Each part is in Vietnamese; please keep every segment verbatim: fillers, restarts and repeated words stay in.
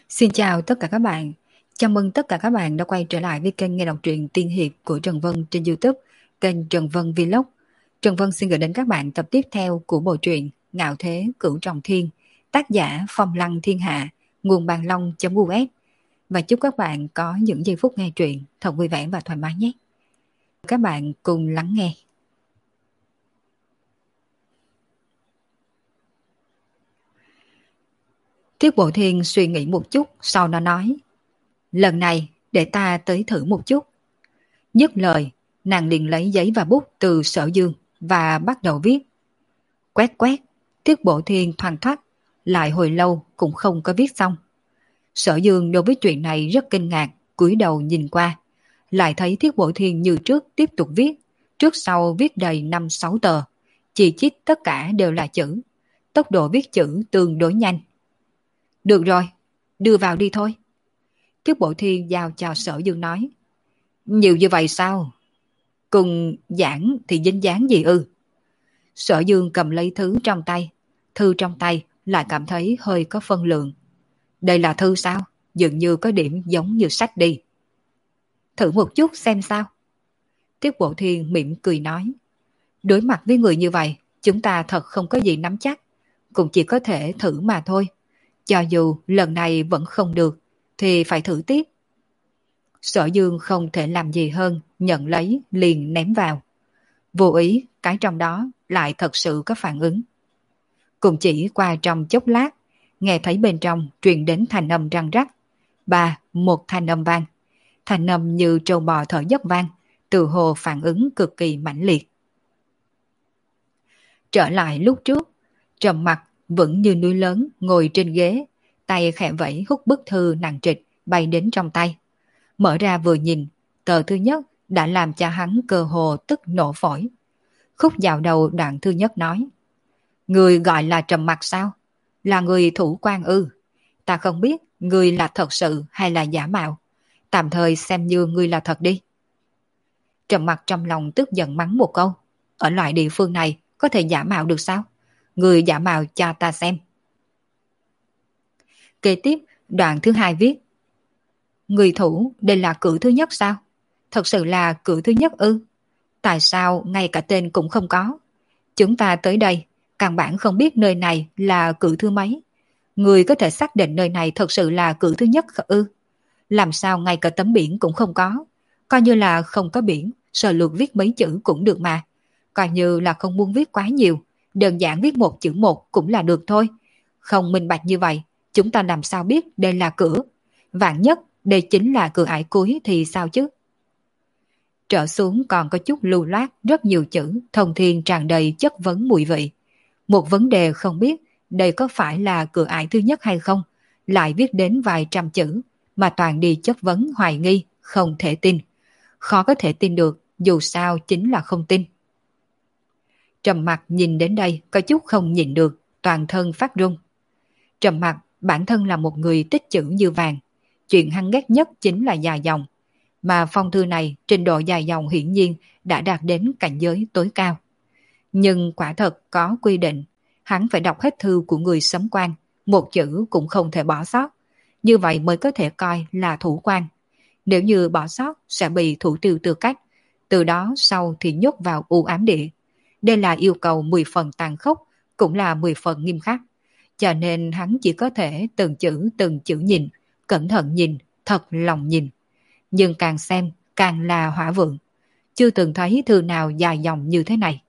Xin chào tất cả các bạn. Chào mừng tất cả các bạn đã quay trở lại với kênh nghe đọc truyện tiên hiệp của Trần Vân trên YouTube, kênh Trần Vân Vlog. Trần Vân xin gửi đến các bạn tập tiếp theo của bộ truyện Ngạo Thế Cửu Trọng Thiên, tác giả Phong Lăng Thiên Hạ, nguồn bàn long.us. Và chúc các bạn có những giây phút nghe truyện thật vui vẻ và thoải mái nhé. Các bạn cùng lắng nghe. Thiết Bộ Thiên suy nghĩ một chút, sau đó nói: lần này để ta tới thử một chút. Dứt lời, nàng liền lấy giấy và bút từ Sở Dương và bắt đầu viết. Quét quét, Thiết Bộ Thiên thoăn thoắt, lại hồi lâu cũng không có viết xong. Sở Dương đối với chuyện này rất kinh ngạc, cúi đầu nhìn qua, lại thấy Thiết Bộ Thiên như trước tiếp tục viết, trước sau viết đầy năm sáu tờ, chỉ chít tất cả đều là chữ, tốc độ viết chữ tương đối nhanh. Được rồi, đưa vào đi thôi. Thiết Bộ Thiên giao cho Sở Dương nói. Nhiều như vậy sao? Cùng giảng thì dính dáng gì ư? Sở Dương cầm lấy thứ trong tay, thư trong tay lại cảm thấy hơi có phân lượng. Đây là thư sao? Dường như có điểm giống như sách đi. Thử một chút xem sao. Thiết Bộ Thiên mỉm cười nói. Đối mặt với người như vậy, chúng ta thật không có gì nắm chắc, cũng chỉ có thể thử mà thôi. Cho dù lần này vẫn không được, thì phải thử tiếp. Sở Dương không thể làm gì hơn, nhận lấy liền ném vào. Vô ý, cái trong đó lại thật sự có phản ứng. Cùng chỉ qua trong chốc lát, nghe thấy bên trong truyền đến thanh âm răng rắc. Ba, một thanh âm vang. Thanh âm như trâu bò thở dốc vang, từ hồ phản ứng cực kỳ mãnh liệt. Trở lại lúc trước, trầm mặc vẫn như núi lớn ngồi trên ghế, tay khẽ vẫy hút bức thư nặng trịch bay đến trong tay. Mở ra vừa nhìn, tờ thứ nhất đã làm cho hắn cơ hồ tức nổ phổi. Khúc dạo đầu đoạn thứ nhất nói. Người gọi là trầm mặc sao? Là người thủ quan ư? Ta không biết người là thật sự hay là giả mạo. Tạm thời xem như người là thật đi. Trầm mặc trong lòng tức giận mắng một câu. Ở loại địa phương này có thể giả mạo được sao? Người giả mạo cho ta xem. Kế tiếp, đoạn thứ hai viết. Người thủ, đây là cử thứ nhất sao? Thật sự là cử thứ nhất ư? Tại sao ngay cả tên cũng không có? Chúng ta tới đây, căn bản không biết nơi này là cử thứ mấy. Người có thể xác định nơi này thật sự là cử thứ nhất ư? Làm sao ngay cả tấm biển cũng không có? Coi như là không có biển, sờ lược viết mấy chữ cũng được mà. Coi như là không muốn viết quá nhiều, đơn giản viết một chữ một cũng là được thôi. Không minh bạch như vậy, chúng ta làm sao biết đây là cửa? Vạn nhất, đây chính là cửa ải cuối thì sao chứ? Trở xuống còn có chút lưu loát, rất nhiều chữ, thông thiên tràn đầy chất vấn mùi vị. Một vấn đề không biết đây có phải là cửa ải thứ nhất hay không, lại viết đến vài trăm chữ, mà toàn đi chất vấn hoài nghi, không thể tin. Khó có thể tin được, dù sao chính là không tin. Trầm Mặc nhìn đến đây có chút không nhịn được, toàn thân phát run. Trầm Mặc bản thân là một người tích chữ như vàng, chuyện hắn ghét nhất chính là dài dòng, mà phong thư này trình độ dài dòng hiển nhiên đã đạt đến cảnh giới tối cao. Nhưng quả thật có quy định, hắn phải đọc hết thư của người sấm quan, một chữ cũng không thể bỏ sót, như vậy mới có thể coi là thủ quan. Nếu như bỏ sót sẽ bị thủ tiêu tư cách, từ đó sau thì nhốt vào u ám địa. Đây là yêu cầu mười phần tàn khốc, cũng là mười phần nghiêm khắc, cho nên hắn chỉ có thể từng chữ từng chữ nhìn, cẩn thận nhìn, thật lòng nhìn. Nhưng càng xem càng là hỏa vượng, chưa từng thấy thư nào dài dòng như thế này.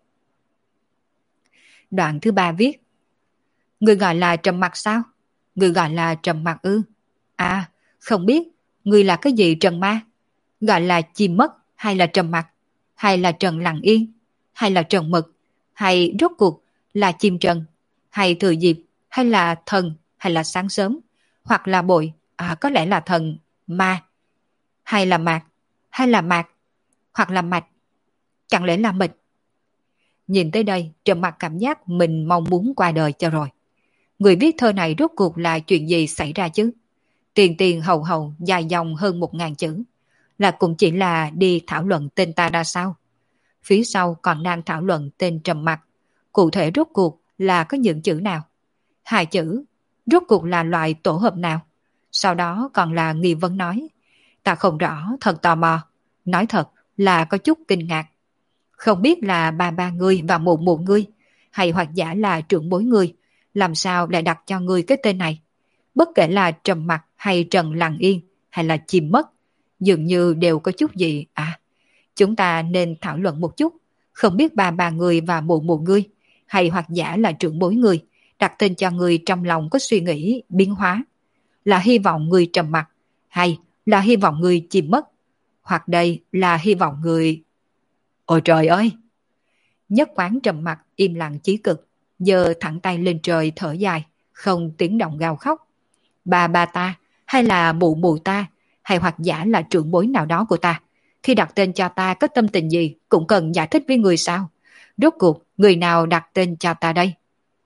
Đoạn thứ ba viết. Người gọi là trầm mặc sao? Người gọi là trầm mặc ư? À, không biết, người là cái gì trần ma? Gọi là chim mất, hay là trầm mặc, hay là trần lặng yên, hay là trần mực, hay rốt cuộc là chim trần, hay thừa dịp, hay là thần, hay là sáng sớm, hoặc là bội, à có lẽ là thần, ma, hay là mạc, hay là mạc, hoặc là mạch, chẳng lẽ là mịch. Nhìn tới đây, Trầm Mặc cảm giác mình mong muốn qua đời cho rồi. Người viết thơ này rốt cuộc là chuyện gì xảy ra chứ? Tiền tiền hậu hậu dài dòng hơn một ngàn chữ, là cũng chỉ là đi thảo luận tên ta ra sao? Phía sau còn đang thảo luận tên Trầm Mặc, cụ thể rốt cuộc là có những chữ nào? Hai chữ, rốt cuộc là loại tổ hợp nào? Sau đó còn là nghi vấn nói. Ta không rõ, thật tò mò. Nói thật là có chút kinh ngạc. Không biết là ba ba ngươi và mụ mụ ngươi, hay hoặc giả là trưởng bối ngươi, làm sao lại đặt cho ngươi cái tên này? Bất kể là Trầm Mặc hay Trần Lặng Yên hay là Chim Mất, dường như đều có chút gì à. Chúng ta nên thảo luận một chút. Không biết ba ba ngươi và mụ mụ ngươi, hay hoặc giả là trưởng bối ngươi, đặt tên cho ngươi trong lòng có suy nghĩ biến hóa. Là hy vọng ngươi trầm mặc, hay là hy vọng ngươi chìm mất, hoặc đây là hy vọng ngươi... Ôi trời ơi! Nhất Quán trầm mặc im lặng chí cực, giơ thẳng tay lên trời thở dài, không tiếng động gào khóc. Ba ba ta, hay là mụ mụ ta, hay hoặc giả là trưởng bối nào đó của ta, khi đặt tên cho ta có tâm tình gì cũng cần giải thích với người sao? Rốt cuộc người nào đặt tên cho ta đây?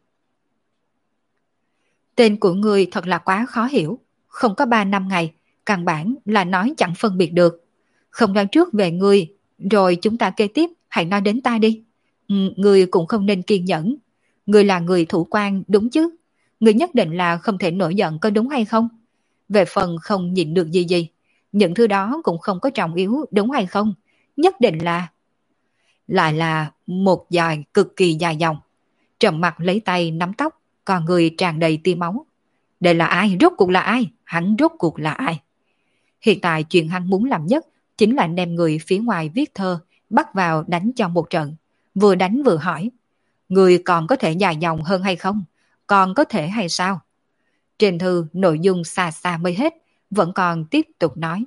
Tên của người thật là quá khó hiểu, không có ba năm ngày, căn bản là nói chẳng phân biệt được. Không nói trước về người, rồi chúng ta kế tiếp hãy nói đến ta đi. Ừ, người cũng không nên kiên nhẫn. Người là người thủ quan đúng chứ? Người nhất định là không thể nổi giận có đúng hay không? Về phần không nhịn được gì gì, những thứ đó cũng không có trọng yếu đúng hay không? Nhất định là... Lại là một dài cực kỳ dài dòng. Trầm Mặc lấy tay nắm tóc, còn người tràn đầy tia máu. Đây là ai? Rốt cuộc là ai? Hắn rốt cuộc là ai? Hiện tại chuyện hắn muốn làm nhất chính là đem người phía ngoài viết thơ bắt vào đánh cho một trận. Vừa đánh vừa hỏi. Người còn có thể dài dòng hơn hay không? Còn có thể hay sao? Trên thư nội dung xa xa mới hết, vẫn còn tiếp tục nói.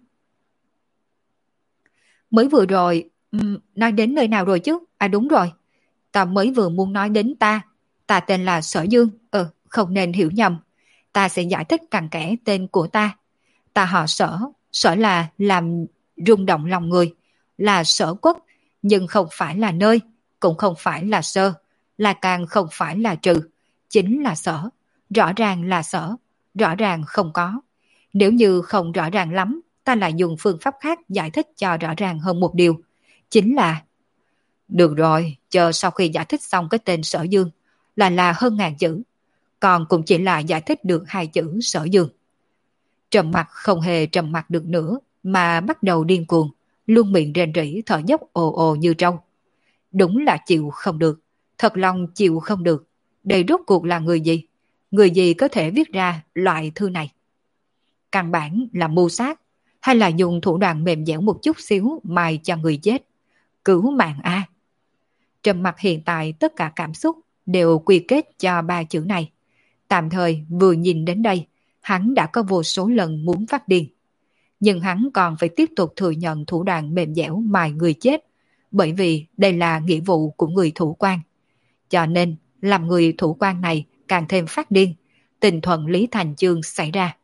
Mới vừa rồi, um, nói đến nơi nào rồi chứ? À đúng rồi, ta mới vừa muốn nói đến ta. Ta tên là Sở Dương, ừ, không nên hiểu nhầm. Ta sẽ giải thích cặn kẽ tên của ta. Ta họ Sở, Sở là làm rung động lòng người, là Sở Quốc, nhưng không phải là nơi, cũng không phải là Sơ, là càng không phải là Trừ, chính là Sở. Rõ ràng là Sở, rõ ràng không có. Nếu như không rõ ràng lắm, ta lại dùng phương pháp khác giải thích cho rõ ràng hơn một điều. Chính là... Được rồi, chờ sau khi giải thích xong cái tên Sở Dương, là là hơn ngàn chữ. Còn cũng chỉ là giải thích được hai chữ Sở Dương. Trầm Mặc không hề trầm mặc được nữa, mà bắt đầu điên cuồng, luôn miệng rền rỉ thở dốc ồ ồ như trâu. Đúng là chịu không được, thật lòng chịu không được. Đây rốt cuộc là người gì? Người gì có thể viết ra loại thư này? Căn bản là mưu sát, hay là dùng thủ đoạn mềm dẻo một chút xíu mài cho người chết? Cứu mạng a! Trầm Mặc hiện tại tất cả cảm xúc đều quy kết cho ba chữ này. Tạm thời vừa nhìn đến đây, hắn đã có vô số lần muốn phát điên. Nhưng hắn còn phải tiếp tục thừa nhận thủ đoạn mềm dẻo mài người chết, bởi vì đây là nghĩa vụ của người thủ quan. Cho nên, làm người thủ quan này càng thêm phát điên, tình thuận lý thành chương xảy ra.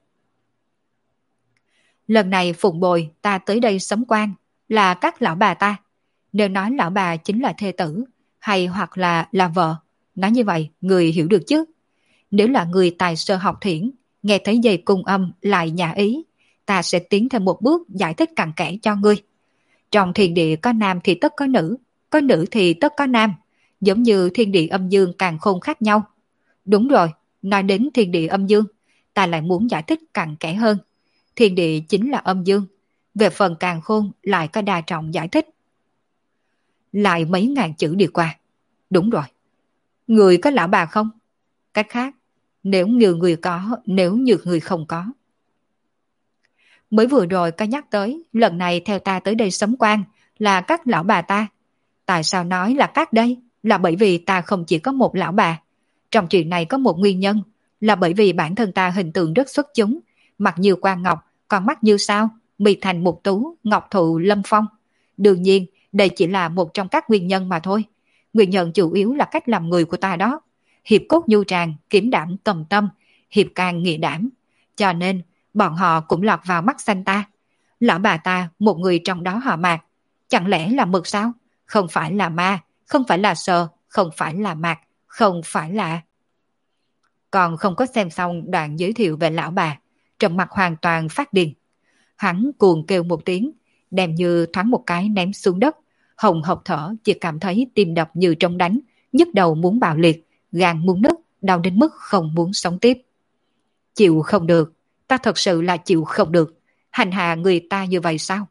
Lần này phụng bồi ta tới đây sấm quan là các lão bà ta. Nếu nói lão bà chính là thê tử, hay hoặc là là vợ, nói như vậy người hiểu được chứ. Nếu là người tài sơ học thiển, nghe thấy dây cung âm lại nhã ý, ta sẽ tiến thêm một bước giải thích cặn kẽ cho ngươi. Trong thiên địa có nam thì tất có nữ, có nữ thì tất có nam, giống như thiên địa âm dương càn khôn khác nhau. Đúng rồi, nói đến thiên địa âm dương, ta lại muốn giải thích cặn kẽ hơn. Thiên địa chính là âm dương, về phần càn khôn lại có đa trọng giải thích. Lại mấy ngàn chữ đi qua. Đúng rồi. Người có lão bà không? Cách khác, nếu như người có, nếu như người không có. Mới vừa rồi có nhắc tới, lần này theo ta tới đây sấm quan là các lão bà ta. Tại sao nói là các đây? Là bởi vì ta không chỉ có một lão bà. Trong chuyện này có một nguyên nhân, là bởi vì bản thân ta hình tượng rất xuất chúng, mặt như quan ngọc, còn mắt như sao, mì thành một tú, ngọc thụ lâm phong. Đương nhiên, đây chỉ là một trong các nguyên nhân mà thôi. Nguyên nhân chủ yếu là cách làm người của ta đó. Hiệp cốt nhu tràng, kiểm đảm tầm tâm, hiệp can nghị đảm. Cho nên, bọn họ cũng lọt vào mắt xanh ta. Lão bà ta, một người trong đó họ Mạc. Chẳng lẽ là mực sao? Không phải là ma, không phải là sờ, không phải là Mạc, không phải là... Còn không có xem xong đoạn giới thiệu về lão bà, Trầm Mặc hoàn toàn phát điên. Hắn cuồng kêu một tiếng, đem như thoáng một cái ném xuống đất. Hồng hộc thở, chỉ cảm thấy tim đập như trong đánh, nhức đầu muốn bạo liệt, gan muốn nứt, đau đến mức không muốn sống tiếp. Chịu không được, ta thật sự là chịu không được, hành hạ người ta như vậy sao?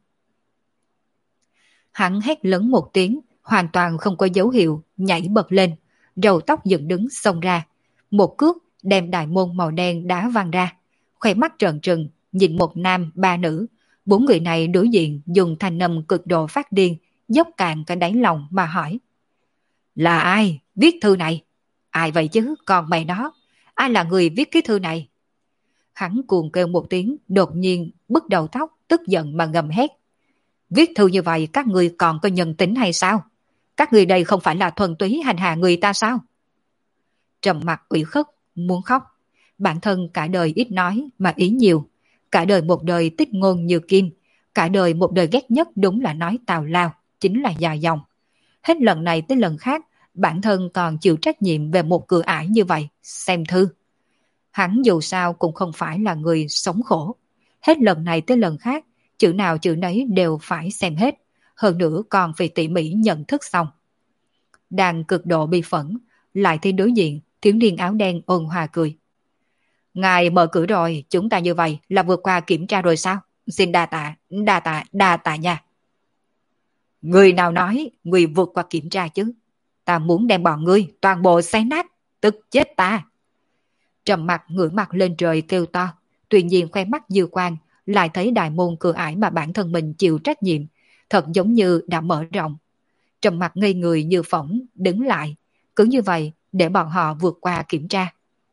Hắn hét lớn một tiếng, hoàn toàn không có dấu hiệu, nhảy bật lên, râu tóc dựng đứng xông ra. Một cước đem đại môn màu đen đá văng ra, khóe mắt trợn trừng, nhìn một nam ba nữ. Bốn người này đối diện dùng thanh âm cực độ phát điên, dốc cạn cả đáy lòng mà hỏi. Là ai viết thư này? Ai vậy chứ, còn mày nó, ai là người viết cái thư này? Hắn cuồng kêu một tiếng, đột nhiên bứt đầu tóc, tức giận mà gầm hét. Viết thư như vậy các người còn có nhân tính hay sao? Các người đây không phải là thuần túy hành hạ người ta sao? Trầm Mặc ủy khuất, muốn khóc. Bản thân cả đời ít nói mà ý nhiều. Cả đời một đời tích ngôn như kim. Cả đời một đời ghét nhất đúng là nói tào lao, chính là dài dòng. Hết lần này tới lần khác, bản thân còn chịu trách nhiệm về một cửa ải như vậy, xem thư. Hắn dù sao cũng không phải là người sống khổ. Hết lần này tới lần khác, chữ nào chữ nấy đều phải xem hết. Hơn nữa còn phải tỉ mỉ nhận thức xong. Đang cực độ bi phẫn, lại thấy đối diện, thiếu niên áo đen ôn hòa cười. Ngài mở cửa rồi, chúng ta như vậy là vượt qua kiểm tra rồi sao? Xin đa tạ, đa tạ, đa tạ nha. Người nào nói người vượt qua kiểm tra chứ? Ta muốn đem bọn ngươi toàn bộ xé nát, tức chết ta. Trầm Mặc ngửa mặt lên trời kêu to, tuy nhiên khoe mắt dư quang lại thấy đại môn cửa ải mà bản thân mình chịu trách nhiệm, thật giống như đã mở rộng. Trầm Mặc ngây người như phỏng, đứng lại, cứ như vậy để bọn họ vượt qua kiểm tra.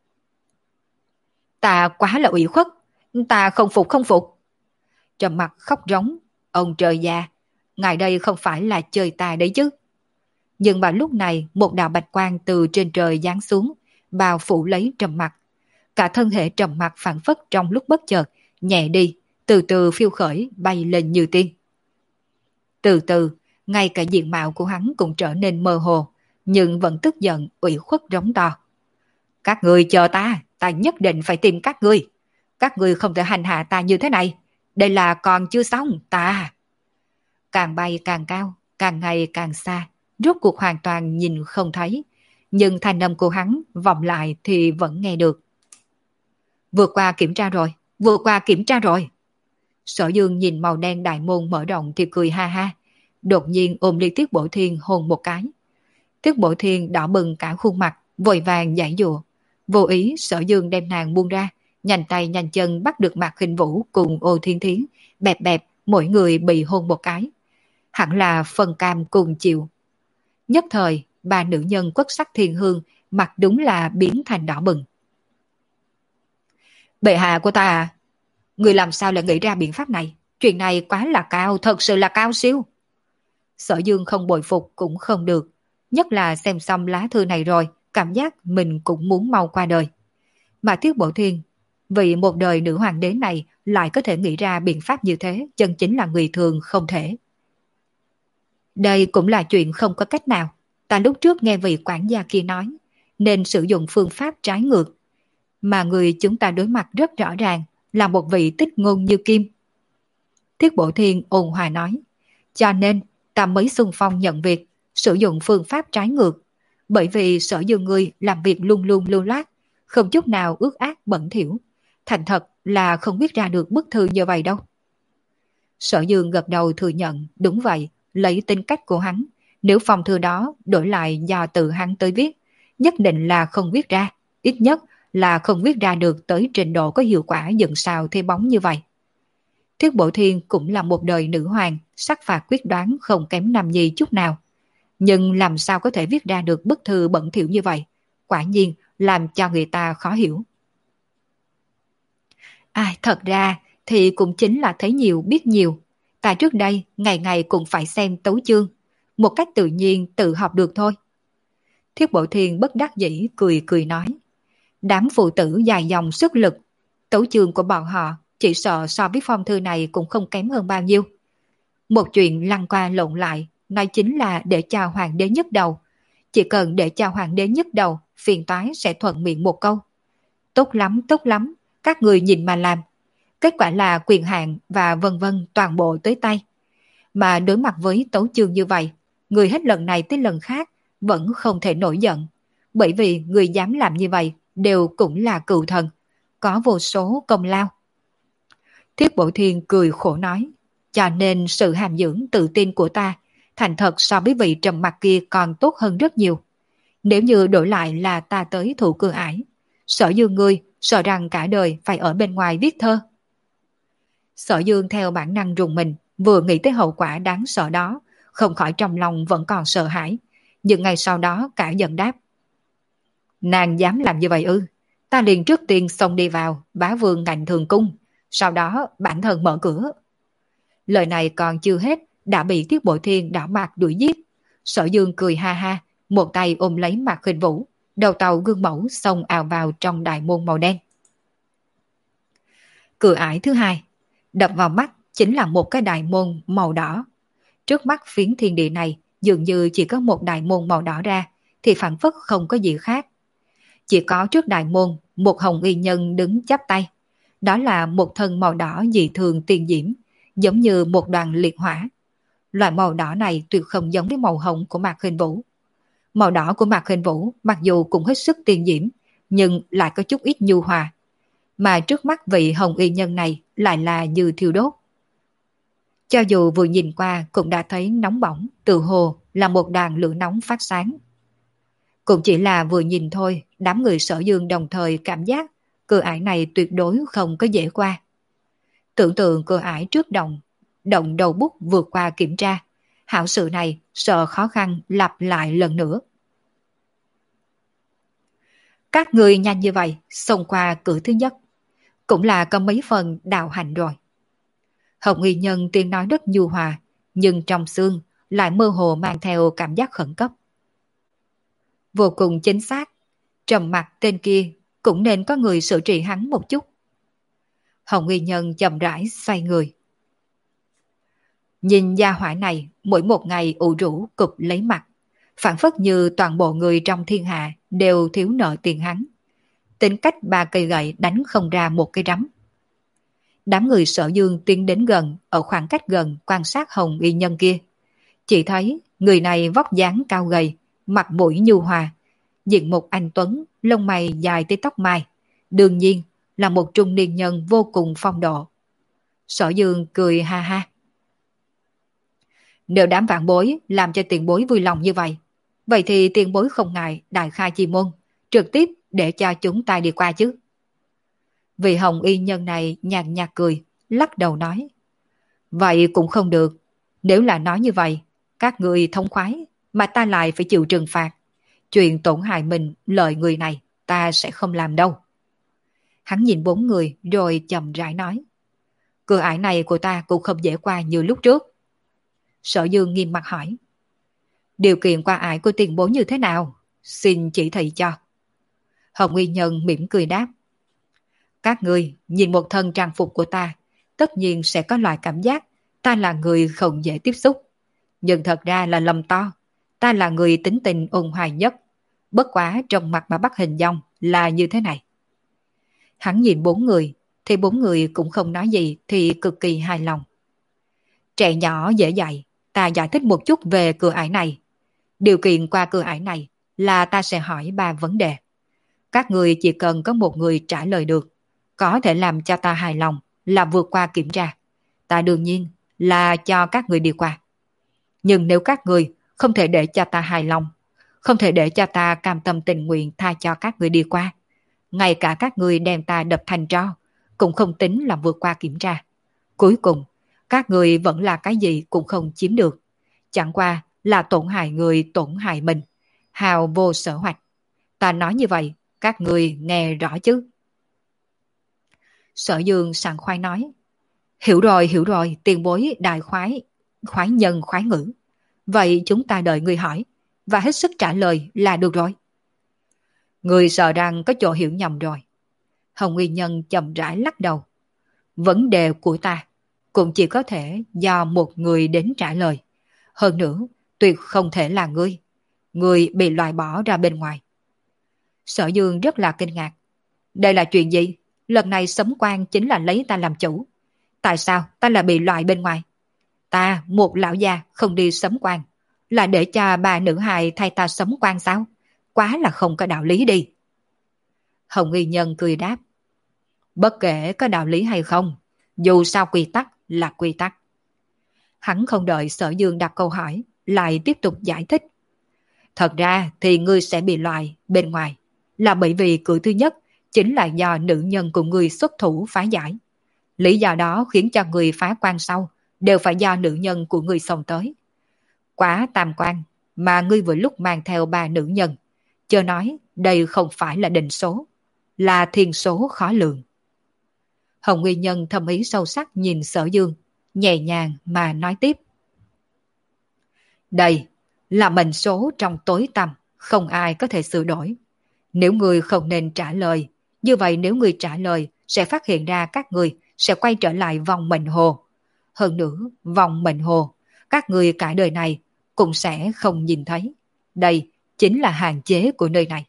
Ta quá là ủy khuất, ta không phục không phục. Trầm Mặc khóc rống, ông trời già, ngài đây không phải là chơi ta đấy chứ. Nhưng mà lúc này một đạo bạch quang từ trên trời giáng xuống, bao phủ lấy Trầm Mặc. Cả thân thể Trầm Mặc phảng phất trong lúc bất chợt, nhẹ đi, từ từ phiêu khởi bay lên như tiên. Từ từ, ngay cả diện mạo của hắn cũng trở nên mơ hồ, nhưng vẫn tức giận, ủy khuất rống to. Các người chờ ta, ta nhất định phải tìm các ngươi. Các ngươi không thể hành hạ ta như thế này. Đây là còn chưa xong, ta. Càng bay càng cao, càng ngày càng xa, rốt cuộc hoàn toàn nhìn không thấy. Nhưng thanh âm của hắn vọng lại thì vẫn nghe được. Vượt qua kiểm tra rồi, vượt qua kiểm tra rồi. Sở Dương nhìn màu đen đại môn mở rộng thì cười ha ha. Đột nhiên ôm ly Tiết Bổ Thiên hôn một cái. Tiết Bổ Thiên đỏ bừng cả khuôn mặt, vội vàng giãy giụa. Vô ý Sở Dương đem nàng buông ra, nhanh tay nhanh chân bắt được Mạc Khinh Vũ cùng Ô Thiên Thiến, bẹp bẹp mỗi người bị hôn một cái. Hẳn là phần cam cùng chịu. Nhất thời, ba nữ nhân quất sắc thiên hương, mặt đúng là biến thành đỏ bừng. Bệ hạ của ta à, người làm sao lại nghĩ ra biện pháp này? Chuyện này quá là cao, thật sự là cao siêu. Sở Dương không bội phục cũng không được. Nhất là xem xong lá thư này rồi, cảm giác mình cũng muốn mau qua đời. Mà Tiết Bổ Thiên, vì một đời nữ hoàng đế này lại có thể nghĩ ra biện pháp như thế, chân chính là người thường không thể. Đây cũng là chuyện không có cách nào. Ta lúc trước nghe vị quản gia kia nói, nên sử dụng phương pháp trái ngược. Mà người chúng ta đối mặt rất rõ ràng là một vị tích ngôn như kim. Tiết Bổ Thiên ôn hòa nói, cho nên ta mới xung phong nhận việc, sử dụng phương pháp trái ngược. Bởi vì Sở Dương ngươi làm việc luôn luôn lưu loát, không chút nào ước ác bẩn thỉu. Thành thật là không viết ra được bức thư như vậy đâu. Sở Dương gật đầu thừa nhận, đúng vậy, lấy tính cách của hắn. Nếu phong thư đó đổi lại do tự hắn tới viết, nhất định là không viết ra, ít nhất là không viết ra được tới trình độ có hiệu quả dựng sao thế bóng như vậy. Thiết Bổ Thiên cũng là một đời nữ hoàng, sắc phạt quyết đoán không kém Nam Nhi chút nào. Nhưng làm sao có thể viết ra được bức thư bẩn thỉu như vậy? Quả nhiên làm cho người ta khó hiểu. À, thật ra thì cũng chính là thấy nhiều biết nhiều. Ta trước đây ngày ngày cũng phải xem tấu chương, một cách tự nhiên tự học được thôi. Thiết Bổ Thiên bất đắc dĩ cười cười nói. Đám phụ tử dài dòng sức lực, tấu chương của bọn họ chỉ sợ so với phong thư này cũng không kém hơn bao nhiêu. Một chuyện lăn qua lộn lại, nói chính là để cho hoàng đế nhức đầu. Chỉ cần để cho hoàng đế nhức đầu, phiền toái sẽ thuận miệng một câu. Tốt lắm, tốt lắm, các người nhìn mà làm. Kết quả là quyền hạn và vân vân toàn bộ tới tay. Mà đối mặt với tấu chương như vậy, người hết lần này tới lần khác vẫn không thể nổi giận. Bởi vì người dám làm như vậy đều cũng là cựu thần, có vô số công lao. Thiết Bội Thiên cười khổ nói, cho nên sự hàm dưỡng tự tin của ta thành thật so với vị trầm mặc kia còn tốt hơn rất nhiều. Nếu như đổi lại là ta tới thủ Cửa Ải, Sở Dương ngươi sợ rằng cả đời phải ở bên ngoài viết thơ. Sở Dương theo bản năng rùng mình, vừa nghĩ tới hậu quả đáng sợ đó, không khỏi trong lòng vẫn còn sợ hãi, nhưng ngày sau đó cả giận đáp. Nàng dám làm như vậy ư? Ta liền trước tiên xông đi vào, bá vương ngạnh thường cung, sau đó bản thân mở cửa. Lời này còn chưa hết, đã bị Tiết Bội Thiên đảo mặt đuổi giết. Sở Dương cười ha ha, một tay ôm lấy Mạc Khinh Vũ, đầu tàu gương mẫu xông ào vào trong đại môn màu đen. Cửa ải thứ hai, đập vào mắt chính là một cái đại môn màu đỏ. Trước mắt phiến thiên địa này dường như chỉ có một đại môn màu đỏ ra, thì phản phất không có gì khác. Chỉ có trước đại môn một hồng y nhân đứng chắp tay. Đó là một thân màu đỏ dị thường tiên diễm, giống như một đoàn liệt hỏa. Loại màu đỏ này tuyệt không giống với màu hồng của Mạc Khinh Vũ. Màu đỏ của Mạc Khinh Vũ mặc dù cũng hết sức tiên diễm, nhưng lại có chút ít nhu hòa. Mà trước mắt vị hồng y nhân này lại là như thiêu đốt. Cho dù vừa nhìn qua cũng đã thấy nóng bỏng, tự hồ là một đoàn lửa nóng phát sáng. Cũng chỉ là vừa nhìn thôi, đám người Sở Dương đồng thời cảm giác cửa ải này tuyệt đối không có dễ qua. Tưởng tượng cửa ải trước động, động đầu bút vượt qua kiểm tra, hảo sự này sợ khó khăn lặp lại lần nữa. Các người nhanh như vậy, xông qua cửa thứ nhất, cũng là có mấy phần đạo hạnh rồi. Hồng Y Nhân tiếng nói rất nhu hòa, nhưng trong xương lại mơ hồ mang theo cảm giác khẩn cấp. Vô cùng chính xác, trầm mặc tên kia cũng nên có người xử trị hắn một chút. Hồng Y Nhân chậm rãi xoay người. Nhìn gia hỏa này mỗi một ngày ủ rũ cụp lấy mặt, phản phất như toàn bộ người trong thiên hạ đều thiếu nợ tiền hắn. Tính cách ba cây gậy đánh không ra một cây rắm. Đám người Sở Dương tiến đến gần, ở khoảng cách gần quan sát Hồng Y Nhân kia. Chỉ thấy người này vóc dáng cao gầy, mặt mũi nhu hòa, diện mục anh tuấn, lông mày dài tới tóc mai, đương nhiên là một trung niên nhân vô cùng phong độ. Sở Dương cười ha ha. Nếu đám vạn bối làm cho tiền bối vui lòng như vậy, vậy thì tiền bối không ngại đại khai chi môn, trực tiếp để cho chúng ta đi qua chứ. Vị Hồng Y Nhân này nhàn nhạt cười, lắc đầu nói. Vậy cũng không được, nếu là nói như vậy, các người thông khoái mà ta lại phải chịu trừng phạt. Chuyện tổn hại mình lợi người này ta sẽ không làm đâu. Hắn nhìn bốn người rồi chậm rãi nói. Cửa ải này của ta cũng không dễ qua như lúc trước. Sở Dương nghiêm mặt hỏi. Điều kiện qua ải của tiền bối như thế nào? Xin chỉ thị cho. Hồng Y Nhân mỉm cười đáp. Các người nhìn một thân trang phục của ta, tất nhiên sẽ có loại cảm giác ta là người không dễ tiếp xúc. Nhưng thật ra là lầm to. Ta là người tính tình ôn hòa nhất. Bất quá trong mặt mà bắt hình dong là như thế này. Hắn nhìn bốn người, thì bốn người cũng không nói gì thì cực kỳ hài lòng. Trẻ nhỏ dễ dạy, ta giải thích một chút về cửa ải này. Điều kiện qua cửa ải này là ta sẽ hỏi ba vấn đề. Các người chỉ cần có một người trả lời được, có thể làm cho ta hài lòng là vượt qua kiểm tra. Ta đương nhiên là cho các người đi qua. Nhưng nếu các người không thể để cho ta hài lòng, không thể để cho ta cam tâm tình nguyện tha cho các người đi qua, ngay cả các người đem ta đập thành tro, cũng không tính là vượt qua kiểm tra. Cuối cùng, các người vẫn là cái gì cũng không chiếm được. Chẳng qua là tổn hại người tổn hại mình, hào vô sở hoạch. Ta nói như vậy, các người nghe rõ chứ? Sở Dương sảng khoái nói. Hiểu rồi, hiểu rồi, tiền bối đại khoái, khoái nhân khoái ngữ. Vậy chúng ta đợi người hỏi, và hết sức trả lời là được rồi. Người sợ rằng có chỗ hiểu nhầm rồi. Hồng Y Nhân chậm rãi lắc đầu. Vấn đề của ta cũng chỉ có thể do một người đến trả lời. Hơn nữa, tuyệt không thể là ngươi. Ngươi bị loại bỏ ra bên ngoài. Sở Dương rất là kinh ngạc. Đây là chuyện gì? Lần này Sấm Quan chính là lấy ta làm chủ. Tại sao ta lại bị loại bên ngoài? Ta, một lão già không đi Sấm Quan, là để cho bà nữ hài thay ta Sấm Quan sao? Quá là không có đạo lý đi. Hồng Y Nhân cười đáp. Bất kể có đạo lý hay không, Dù sao quy tắc là quy tắc. Hắn không đợi Sở Dương đặt câu hỏi, lại tiếp tục giải thích. Thật ra thì ngươi sẽ bị loại bên ngoài, là bởi vì cửa thứ nhất chính là do nữ nhân của ngươi xuất thủ phá giải. Lý do đó khiến cho người phá quan sau đều phải do nữ nhân của ngươi xông tới. Quá tam quan mà ngươi vừa lúc mang theo ba nữ nhân, chớ nói đây không phải là định số, là thiên số khó lường. Hồng Nguyên Nhân thâm ý sâu sắc nhìn Sở Dương, nhẹ nhàng mà nói tiếp. Đây là mệnh số trong tối tăm, không ai có thể sửa đổi. Nếu ngươi không nên trả lời, như vậy nếu ngươi trả lời sẽ phát hiện ra các ngươi sẽ quay trở lại vòng mệnh hồ. Hơn nữa, vòng mệnh hồ, các ngươi cả đời này cũng sẽ không nhìn thấy. Đây chính là hạn chế của nơi này.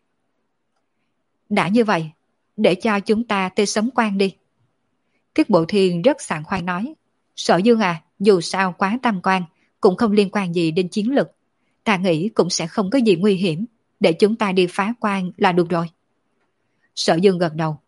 Đã như vậy, để cho chúng ta tới sấm quan đi. Tiết Bộ Thiên rất sảng khoái nói. Sở Dương à, dù sao quá tam quan, cũng không liên quan gì đến chiến lực. Ta nghĩ cũng sẽ không có gì nguy hiểm, để chúng ta đi phá quan là được rồi. Sở Dương gật đầu.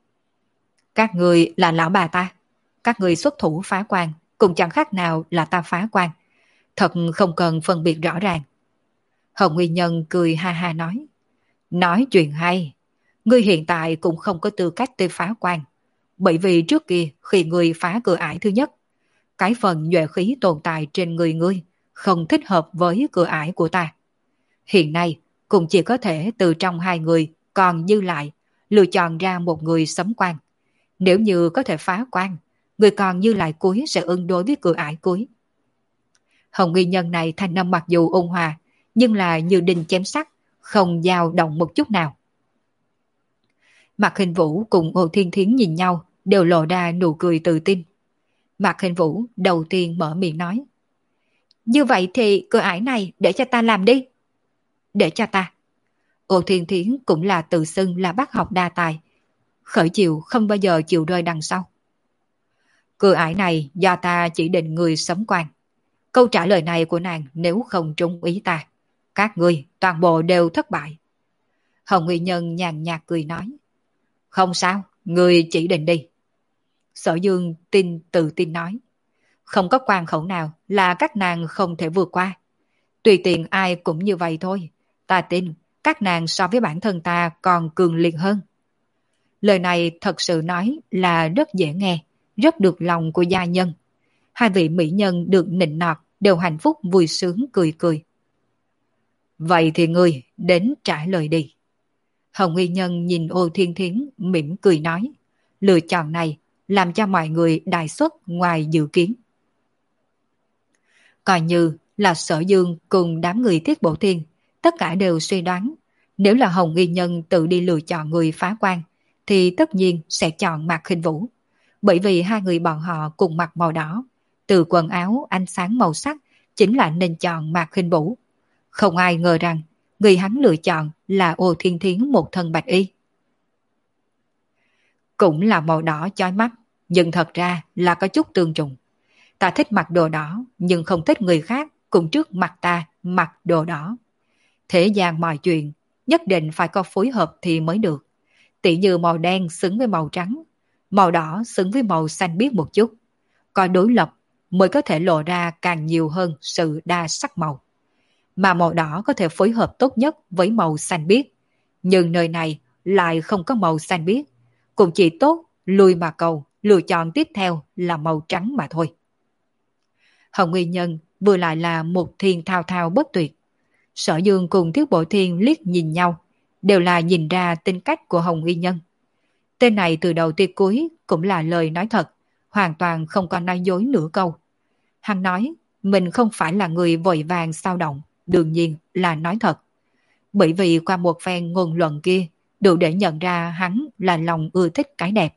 Các người là lão bà ta, các người xuất thủ phá quan, cũng chẳng khác nào là ta phá quan. Thật không cần phân biệt rõ ràng. Hồng Nguyên Nhân cười ha ha nói. Nói chuyện hay, ngươi hiện tại cũng không có tư cách tới phá quan. Bởi vì trước kia khi ngươi phá cửa ải thứ nhất, cái phần nhuệ khí tồn tại trên người ngươi không thích hợp với cửa ải của ta. Hiện nay cũng chỉ có thể từ trong hai người còn dư lại lựa chọn ra một người sấm quan. Nếu như có thể phá quan, người còn dư lại cuối sẽ ứng đối với cửa ải cuối. Hồng Nguyên Nhân này thanh âm mặc dù ôn hòa, nhưng là như đinh chém sắt, không dao động một chút nào. Mạc Hình Vũ cùng Ô Thiên Thiến nhìn nhau, đều lộ ra nụ cười tự tin. Mạc Hình Vũ đầu tiên mở miệng nói. Như vậy thì cửa ải này để cho ta làm đi. Để cho ta. Ô Thiên Thiến cũng là tự xưng là bác học đa tài. Khởi chiều không bao giờ chịu rơi đằng sau. Cửa ải này do ta chỉ định người sấm quan. Câu trả lời này của nàng nếu không trúng ý ta, các ngươi toàn bộ đều thất bại. Hồng Nguyên Nhân nhàn nhạt cười nói. Không sao, người chỉ định đi. Sở Dương tin tự tin nói. Không có quan khẩu nào là các nàng không thể vượt qua. Tùy tiện ai cũng như vậy thôi. Ta tin các nàng so với bản thân ta còn cường liệt hơn. Lời này thật sự nói là rất dễ nghe, rất được lòng của gia nhân. Hai vị mỹ nhân được nịnh nọt đều hạnh phúc vui sướng cười cười. Vậy thì ngươi đến trả lời đi. Hồng Nguyên Nhân nhìn Ô Thiên Thiến mỉm cười nói. Lựa chọn này làm cho mọi người đại xuất ngoài dự kiến. Coi như là Sở Dương cùng đám người Tiết Bộ Thiên, tất cả đều suy đoán, nếu là Hồng Nguyên Nhân tự đi lựa chọn người phá quan, thì tất nhiên sẽ chọn Mạc Khinh Vũ. Bởi vì hai người bọn họ cùng mặc màu đỏ, từ quần áo ánh sáng màu sắc chính là nên chọn Mạc Khinh Vũ. Không ai ngờ rằng người hắn lựa chọn là Ô Thiên Thiến một thân bạch y. Cũng là màu đỏ chói mắt, nhưng thật ra là có chút tương trùng. Ta thích mặc đồ đỏ, nhưng không thích người khác cùng trước mặt ta mặc đồ đỏ. Thế gian mọi chuyện, nhất định phải có phối hợp thì mới được. Tỉ như màu đen xứng với màu trắng, màu đỏ xứng với màu xanh biếc một chút. Có đối lập mới có thể lộ ra càng nhiều hơn sự đa sắc màu. Mà màu đỏ có thể phối hợp tốt nhất với màu xanh biếc. Nhưng nơi này lại không có màu xanh biếc. Cũng chỉ tốt lui mà cầu, lựa chọn tiếp theo là màu trắng mà thôi. Hồng Nguyên Nhân vừa lại là một thiên thao thao bất tuyệt. Sở Dương cùng Thiết Bộ Thiên liếc nhìn nhau, đều là nhìn ra tính cách của Hồng Nguyên Nhân. Tên này từ đầu tới cuối cũng là lời nói thật, hoàn toàn không còn nói dối nửa câu. Hắn nói mình không phải là người vội vàng sao động, đương nhiên là nói thật. Bởi vì qua một phen ngôn luận kia, đủ để nhận ra hắn là lòng ưa thích cái đẹp.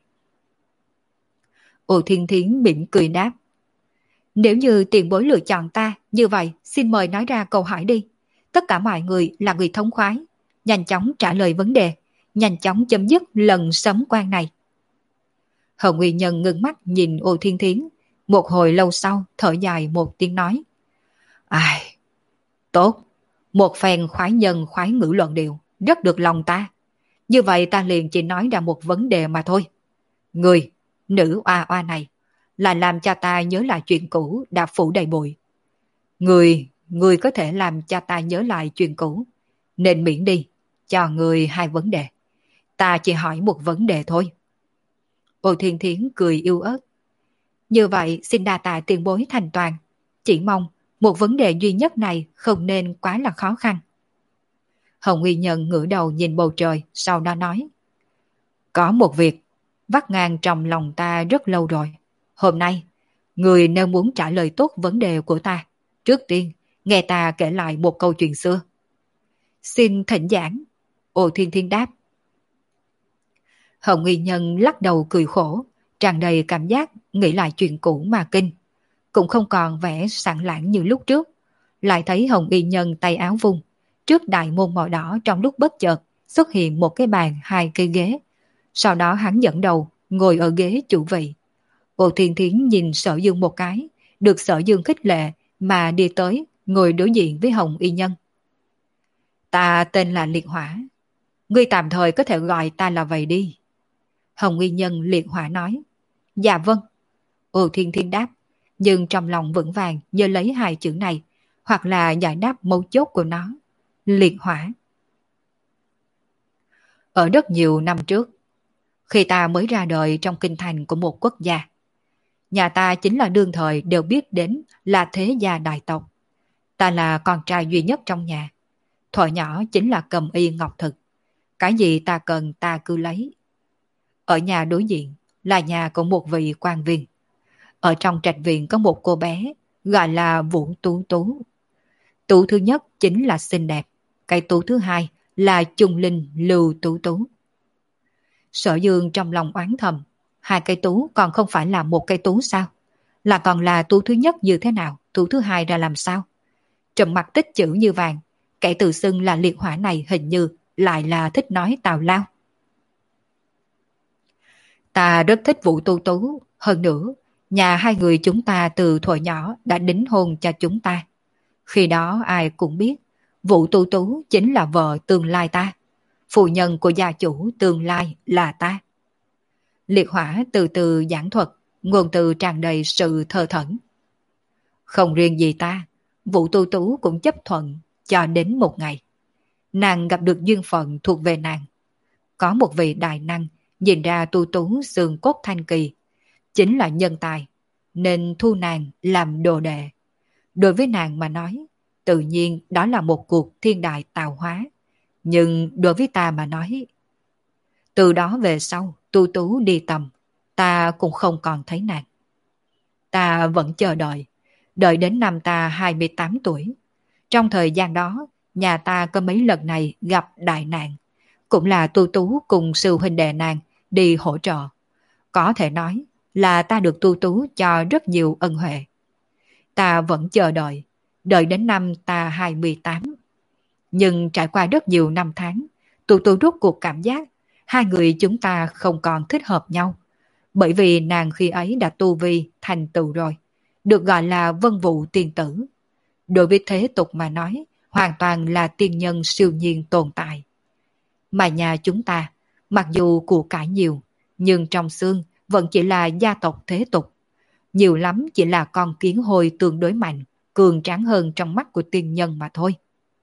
Ô Thiên Thiến mỉm cười đáp. Nếu như tiền bối lựa chọn ta, như vậy xin mời nói ra câu hỏi đi. Tất cả mọi người là người thống khoái, nhanh chóng trả lời vấn đề, nhanh chóng chấm dứt lần sấm quan này. Hồng Nguyên Nhân ngưng mắt nhìn Ô Thiên Thiến, một hồi lâu sau thở dài một tiếng nói. Ai, tốt, một phen khoái nhân khoái ngữ luận điệu, rất được lòng ta. Như vậy ta liền chỉ nói ra một vấn đề mà thôi. Người, nữ oa oa này, là làm cho ta nhớ lại chuyện cũ đã phủ đầy bụi. Người, người có thể làm cho ta nhớ lại chuyện cũ, nên miễn đi, cho người hai vấn đề. Ta chỉ hỏi một vấn đề thôi. Ô Thiên Thiến cười yêu ớt. Như vậy xin đa tạ tiền bối thành toàn. Chỉ mong một vấn đề duy nhất này không nên quá là khó khăn. Hồng Uy Nhân ngửa đầu nhìn bầu trời, sau đó nói. Có một việc vắt ngang trong lòng ta rất lâu rồi. Hôm nay, người nếu muốn trả lời tốt vấn đề của ta, trước tiên nghe ta kể lại một câu chuyện xưa. Xin thỉnh giảng. Ô Thiên Thiên đáp. Hồng Uy Nhân lắc đầu cười khổ, tràn đầy cảm giác nghĩ lại chuyện cũ mà kinh. Cũng không còn vẻ sảng lãng như lúc trước. Lại thấy Hồng Y Nhân tay áo vung. Trước đại môn màu đỏ trong lúc bất chợt xuất hiện một cái bàn hai cây ghế. Sau đó hắn dẫn đầu ngồi ở ghế chủ vị. Ô Thiên Thiến nhìn Sở Dương một cái, được Sở Dương khích lệ mà đi tới ngồi đối diện với Hồng Y Nhân. Ta tên là Liệt Hỏa. Ngươi tạm thời có thể gọi ta là vậy đi. Hồng Y Nhân Liệt Hỏa nói. Dạ vâng. Ô Thiên Thiên đáp. Nhưng trong lòng vững vàng nhớ lấy hai chữ này, hoặc là giải đáp mấu chốt của nó. Liệt Hỏa. Ở rất nhiều năm trước, khi ta mới ra đời trong kinh thành của một quốc gia, nhà ta chính là đương thời đều biết đến là thế gia đại tộc. Ta là con trai duy nhất trong nhà. Thuở nhỏ chính là cầm y ngọc thực. Cái gì ta cần ta cứ lấy. Ở nhà đối diện là nhà của một vị quan viên. Ở trong trạch viện có một cô bé gọi là Vũ Tú Tú. Tú thứ nhất chính là xinh đẹp. Cái tú thứ hai là Trung Linh Lưu Tú Tú. Sở Dương trong lòng oán thầm. Hai cây tú còn không phải là một cây tú sao? Là còn là tú thứ nhất như thế nào? Tú thứ hai ra làm sao? Trầm mặt tích chữ như vàng. Kẻ tự xưng là Liệt Hỏa này hình như lại là thích nói tào lao. Ta rất thích Vũ Tú Tú. Hơn nữa, nhà hai người chúng ta từ thuở nhỏ đã đính hôn cho chúng ta. Khi đó ai cũng biết Vũ Tú Tú chính là vợ tương lai ta. Phu nhân của gia chủ tương lai là ta. Liệt Hỏa từ từ giảng thuật, ngôn từ tràn đầy sự thơ thẩn. Không riêng gì ta, Vũ Tú Tú cũng chấp thuận cho đến một ngày. Nàng gặp được duyên phận thuộc về nàng. Có một vị đại năng nhìn ra Tú Tú xương cốt thanh kỳ, chính là nhân tài, nên thu nàng làm đồ đệ. Đối với nàng mà nói, tự nhiên đó là một cuộc thiên đại tạo hóa. Nhưng đối với ta mà nói, từ đó về sau, Tú Tú đi tầm, ta cũng không còn thấy nàng. Ta vẫn chờ đợi, đợi đến năm ta hai mươi tám tuổi. Trong thời gian đó, nhà ta có mấy lần này gặp đại nạn, cũng là Tú Tú cùng sư huynh đệ nàng đi hỗ trợ. Có thể nói là ta được Tú Tú cho rất nhiều ân huệ. Ta vẫn chờ đợi, đợi đến năm ta hai mươi tám. Nhưng trải qua rất nhiều năm tháng, Tú Tú rốt cuộc cảm giác hai người chúng ta không còn thích hợp nhau. Bởi vì nàng khi ấy đã tu vi thành tựu rồi, được gọi là vân vụ tiên tử. Đối với thế tục mà nói, hoàn toàn là tiên nhân siêu nhiên tồn tại. Mà nhà chúng ta, mặc dù của cải nhiều, nhưng trong xương vẫn chỉ là gia tộc thế tục. Nhiều lắm chỉ là con kiến hôi tương đối mạnh, cường tráng hơn trong mắt của tiên nhân mà thôi.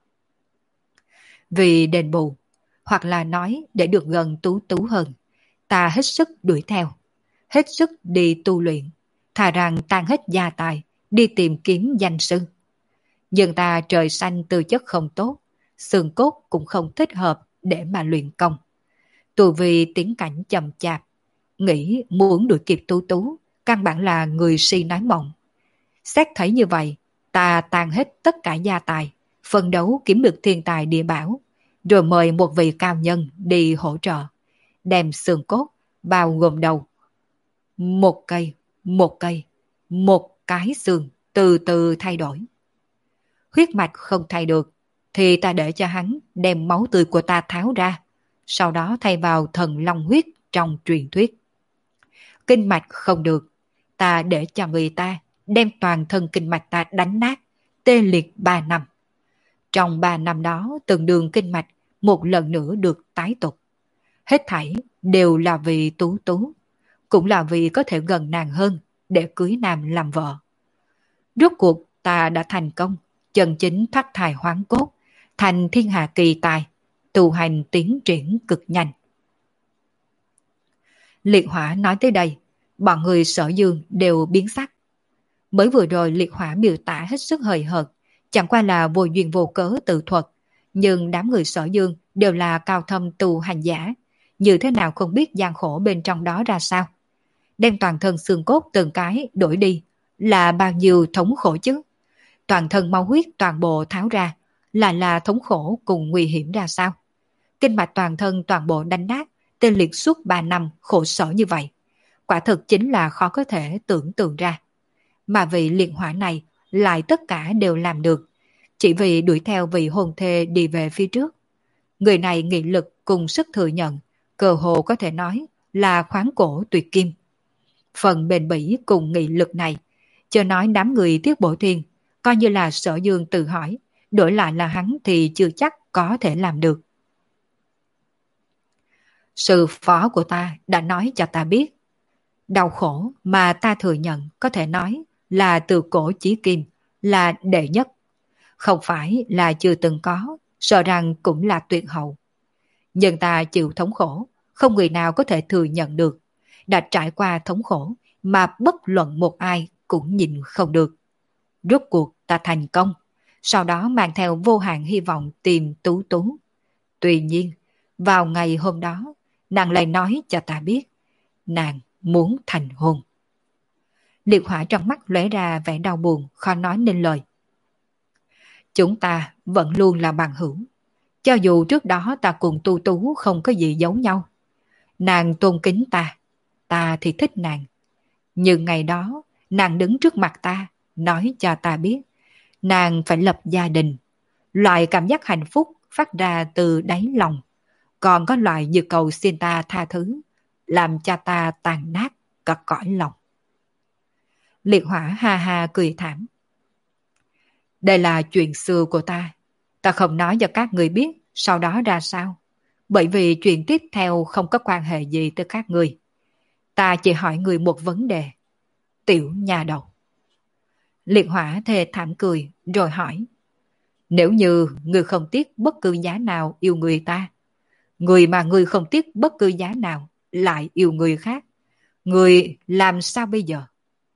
Vì đền bù, hoặc là nói để được gần Tú Tú hơn, ta hết sức đuổi theo, hết sức đi tu luyện, thà rằng tan hết gia tài, đi tìm kiếm danh sư. Nhưng ta trời xanh tư chất không tốt, xương cốt cũng không thích hợp để mà luyện công. Tu vì tiến cảnh chậm chạp, nghĩ muốn đuổi kịp Tú Tú, căn bản là người si nói mộng. Xét thấy như vậy, ta tan hết tất cả gia tài, phân đấu kiếm được thiên tài địa bảo, rồi mời một vị cao nhân đi hỗ trợ, đem xương cốt bao gồm đầu. Một cây, một cây, một cái xương từ từ thay đổi. Huyết mạch không thay được, thì ta để cho hắn đem máu tươi của ta tháo ra, sau đó thay vào thần long huyết trong truyền thuyết. Kinh mạch không được, ta để cho người ta đem toàn thân kinh mạch ta đánh nát, tê liệt ba năm. Trong ba năm đó, từng đường kinh mạch một lần nữa được tái tục. Hết thảy đều là vì Tú Tú, cũng là vì có thể gần nàng hơn, để cưới nàng làm vợ. Rốt cuộc ta đã thành công, chân chính thoát thai hoán cốt, thành thiên hạ kỳ tài, tu hành tiến triển cực nhanh. Liệt Hỏa nói tới đây, bọn người Sở Dương đều biến sắc. Mới vừa rồi Liệt Hỏa miêu tả hết sức hời hợt, chẳng qua là vô duyên vô cớ tự thuật, nhưng đám người Sở Dương đều là cao thâm tu hành giả, như thế nào không biết gian khổ bên trong đó ra sao. Đem toàn thân xương cốt từng cái đổi đi là bao nhiêu thống khổ chứ. Toàn thân máu huyết toàn bộ tháo ra là là thống khổ cùng nguy hiểm ra sao. Kinh mạch toàn thân toàn bộ đánh nát, tê liệt suốt ba năm khổ sở như vậy. Quả thực chính là khó có thể tưởng tượng ra. Mà vị Liệt Hỏa này lại tất cả đều làm được, chỉ vì đuổi theo vị hôn thê đi về phía trước. Người này nghị lực cùng sức thừa nhận, cơ hồ có thể nói là khoáng cổ tuyệt kim. Phần bền bỉ cùng nghị lực này, chưa nói đám người Tiết Bổ Thiên, coi như là Sở Dương tự hỏi, đổi lại là hắn thì chưa chắc có thể làm được. Sư phó của ta đã nói cho ta biết, đau khổ mà ta thừa nhận có thể nói là từ cổ chí kim, là đệ nhất. Không phải là chưa từng có, sợ rằng cũng là tuyệt hậu. Nhưng ta chịu thống khổ, không người nào có thể thừa nhận được. Đã trải qua thống khổ mà bất luận một ai cũng nhìn không được. Rốt cuộc ta thành công, sau đó mang theo vô hạn hy vọng tìm Tú Tú. Tuy nhiên, vào ngày hôm đó, nàng lại nói cho ta biết, nàng muốn thành hôn. Liệt Hỏa trong mắt lóe ra vẻ đau buồn, khó nói nên lời. Chúng ta vẫn luôn là bằng hữu. Cho dù trước đó ta cùng Tu Tú không có gì giấu nhau. Nàng tôn kính ta, ta thì thích nàng. Nhưng ngày đó, nàng đứng trước mặt ta, nói cho ta biết, nàng phải lập gia đình. Loại cảm giác hạnh phúc phát ra từ đáy lòng. Còn có loại như cầu xin ta tha thứ, làm cho ta tàn nát cả cõi lòng. Liệt Hỏa ha ha cười thảm. Đây là chuyện xưa của ta. Ta không nói cho các người biết sau đó ra sao. Bởi vì chuyện tiếp theo không có quan hệ gì tới các người. Ta chỉ hỏi người một vấn đề. Tiểu nhà đầu. Liệt Hỏa thề thảm cười rồi hỏi. Nếu như người không tiếc bất cứ giá nào yêu người ta, người mà người không tiếc bất cứ giá nào lại yêu người khác, người làm sao bây giờ?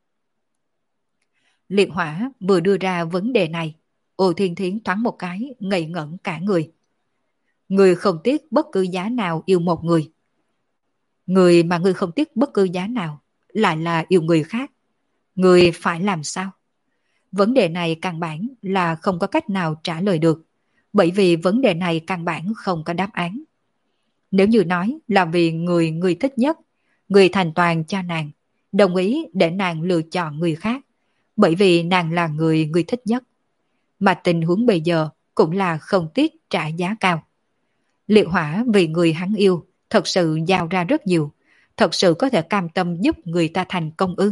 Liệt Hỏa vừa đưa ra vấn đề này, Ô Thiên Thiến thoáng một cái ngây ngẩn cả người. Người không tiếc bất cứ giá nào yêu một người. Người mà người không tiếc bất cứ giá nào lại là yêu người khác. Người phải làm sao? Vấn đề này căn bản là không có cách nào trả lời được, bởi vì vấn đề này căn bản không có đáp án. Nếu như nói là vì người người thích nhất, người thành toàn cho nàng, đồng ý để nàng lựa chọn người khác, bởi vì nàng là người người thích nhất. Mà tình huống bây giờ cũng là không tiếc trả giá cao. Liệt Hỏa vì người hắn yêu, thật sự giao ra rất nhiều, thật sự có thể cam tâm giúp người ta thành công ư?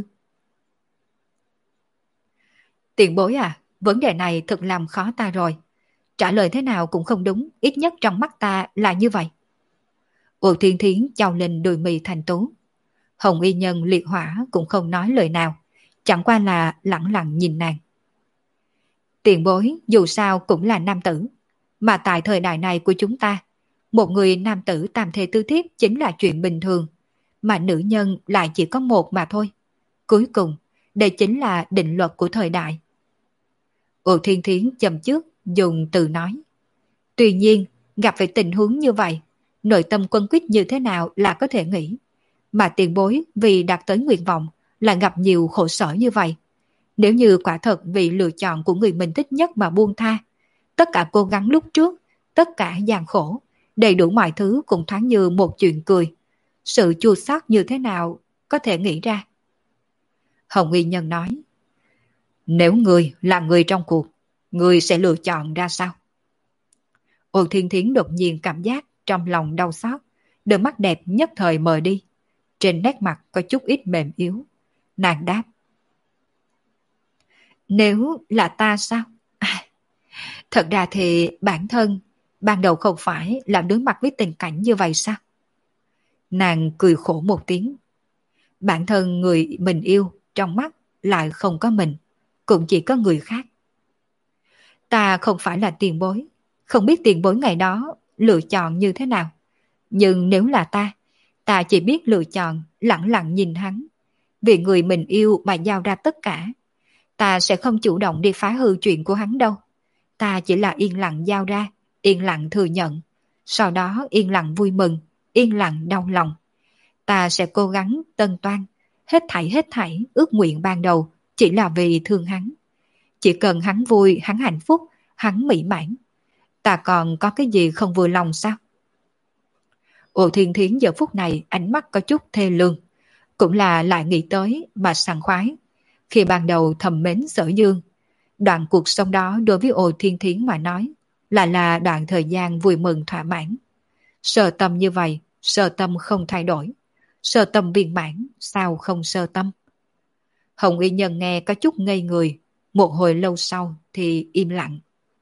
Tiền bối à, vấn đề này thật làm khó ta rồi. Trả lời thế nào cũng không đúng, ít nhất trong mắt ta là như vậy. Ô Thiên Thiến chau lên đôi mì thành tú. Hồng Y Nhân Liệt Hỏa cũng không nói lời nào, chẳng qua là lẳng lặng nhìn nàng. Tiền bối dù sao cũng là nam tử, mà tại thời đại này của chúng ta, một người nam tử tam thê tư thiếp chính là chuyện bình thường, mà nữ nhân lại chỉ có một mà thôi. Cuối cùng, đây chính là định luật của thời đại. Ô Thiên Thiến châm trước dùng từ nói. Tuy nhiên, gặp phải tình huống như vậy, nội tâm quân quyết như thế nào là có thể nghĩ. Mà tiền bối vì đạt tới nguyện vọng là gặp nhiều khổ sở như vậy. Nếu như quả thật vì lựa chọn của người mình thích nhất mà buông tha, tất cả cố gắng lúc trước, tất cả gian khổ, đầy đủ mọi thứ cũng thoáng như một chuyện cười. Sự chua xót như thế nào có thể nghĩ ra? Hồng Y Nhân nói. Nếu người là người trong cuộc, người sẽ lựa chọn ra sao? Ô Thiên Thiến đột nhiên cảm giác trong lòng đau xót, đôi mắt đẹp nhất thời mờ đi. Trên nét mặt có chút ít mềm yếu. Nàng đáp. Nếu là ta sao? À, thật ra thì bản thân ban đầu không phải là đối mặt với tình cảnh như vậy sao? Nàng cười khổ một tiếng. Bản thân người mình yêu trong mắt lại không có mình, cũng chỉ có người khác. Ta không phải là tiền bối, không biết tiền bối ngày đó lựa chọn như thế nào. Nhưng nếu là ta, ta chỉ biết lựa chọn lặng lặng nhìn hắn. Vì người mình yêu mà giao ra tất cả. Ta sẽ không chủ động đi phá hư chuyện của hắn đâu. Ta chỉ là yên lặng giao ra, yên lặng thừa nhận. Sau đó yên lặng vui mừng, yên lặng đau lòng. Ta sẽ cố gắng tân toan, hết thảy hết thảy ước nguyện ban đầu chỉ là vì thương hắn. Chỉ cần hắn vui, hắn hạnh phúc, hắn mỹ mãn. Ta còn có cái gì không vừa lòng sao? Ồ Thiên Thiến giờ phút này ánh mắt có chút thê lương. Cũng là lại nghĩ tới mà sảng khoái. Khi ban đầu thầm mến Sở Dương, đoạn cuộc sống đó đối với Ồ Thiên Thiến mà nói lại là đoạn thời gian vui mừng thỏa mãn. Sơ tâm như vậy, sơ tâm không thay đổi. Sơ tâm viên mãn, sao không sơ tâm? Hồng Y Nhân nghe có chút ngây người, một hồi lâu sau thì im lặng.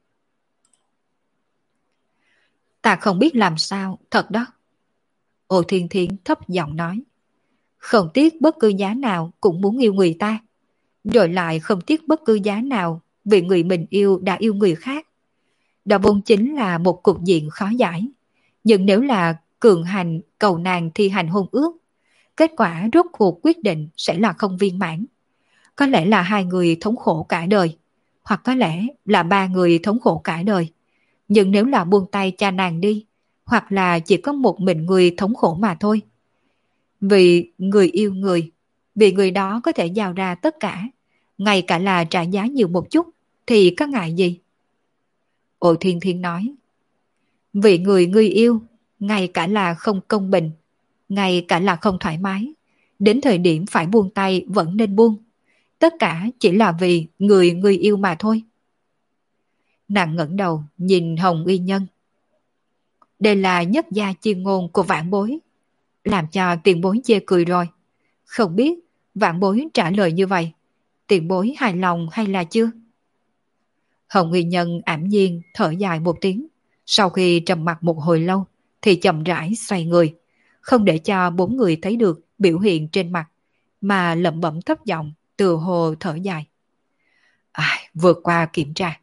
Ta không biết làm sao, thật đó. Ồ Thiên Thiến thấp giọng nói. Không tiếc bất cứ giá nào cũng muốn yêu người ta. Rồi lại không tiếc bất cứ giá nào vì người mình yêu đã yêu người khác. Đó vốn chính là một cục diện khó giải. Nhưng nếu là cường hành cầu nàng thi hành hôn ước, kết quả rốt cuộc quyết định sẽ là không viên mãn. Có lẽ là hai người thống khổ cả đời, hoặc có lẽ là ba người thống khổ cả đời. Nhưng nếu là buông tay cha nàng đi, hoặc là chỉ có một mình người thống khổ mà thôi. Vì người yêu người, vì người đó có thể giao ra tất cả, ngay cả là trả giá nhiều một chút, thì có ngại gì? Ồ Thiên Thiên nói, vì người người yêu, ngay cả là không công bình, ngay cả là không thoải mái, đến thời điểm phải buông tay vẫn nên buông. Tất cả chỉ là vì người người yêu mà thôi. Nàng ngẩng đầu nhìn Hồng Y Nhân. Đây là nhất gia chi ngôn của vãn bối, làm cho tiền bối chê cười rồi. Không biết vãn bối trả lời như vậy, tiền bối hài lòng hay là chưa? Hồng Y Nhân ảm nhiên thở dài một tiếng, sau khi trầm mặt một hồi lâu thì chậm rãi xoay người, không để cho bốn người thấy được biểu hiện trên mặt, mà lẩm bẩm thấp giọng, từ hồ thở dài. À, vượt qua kiểm tra.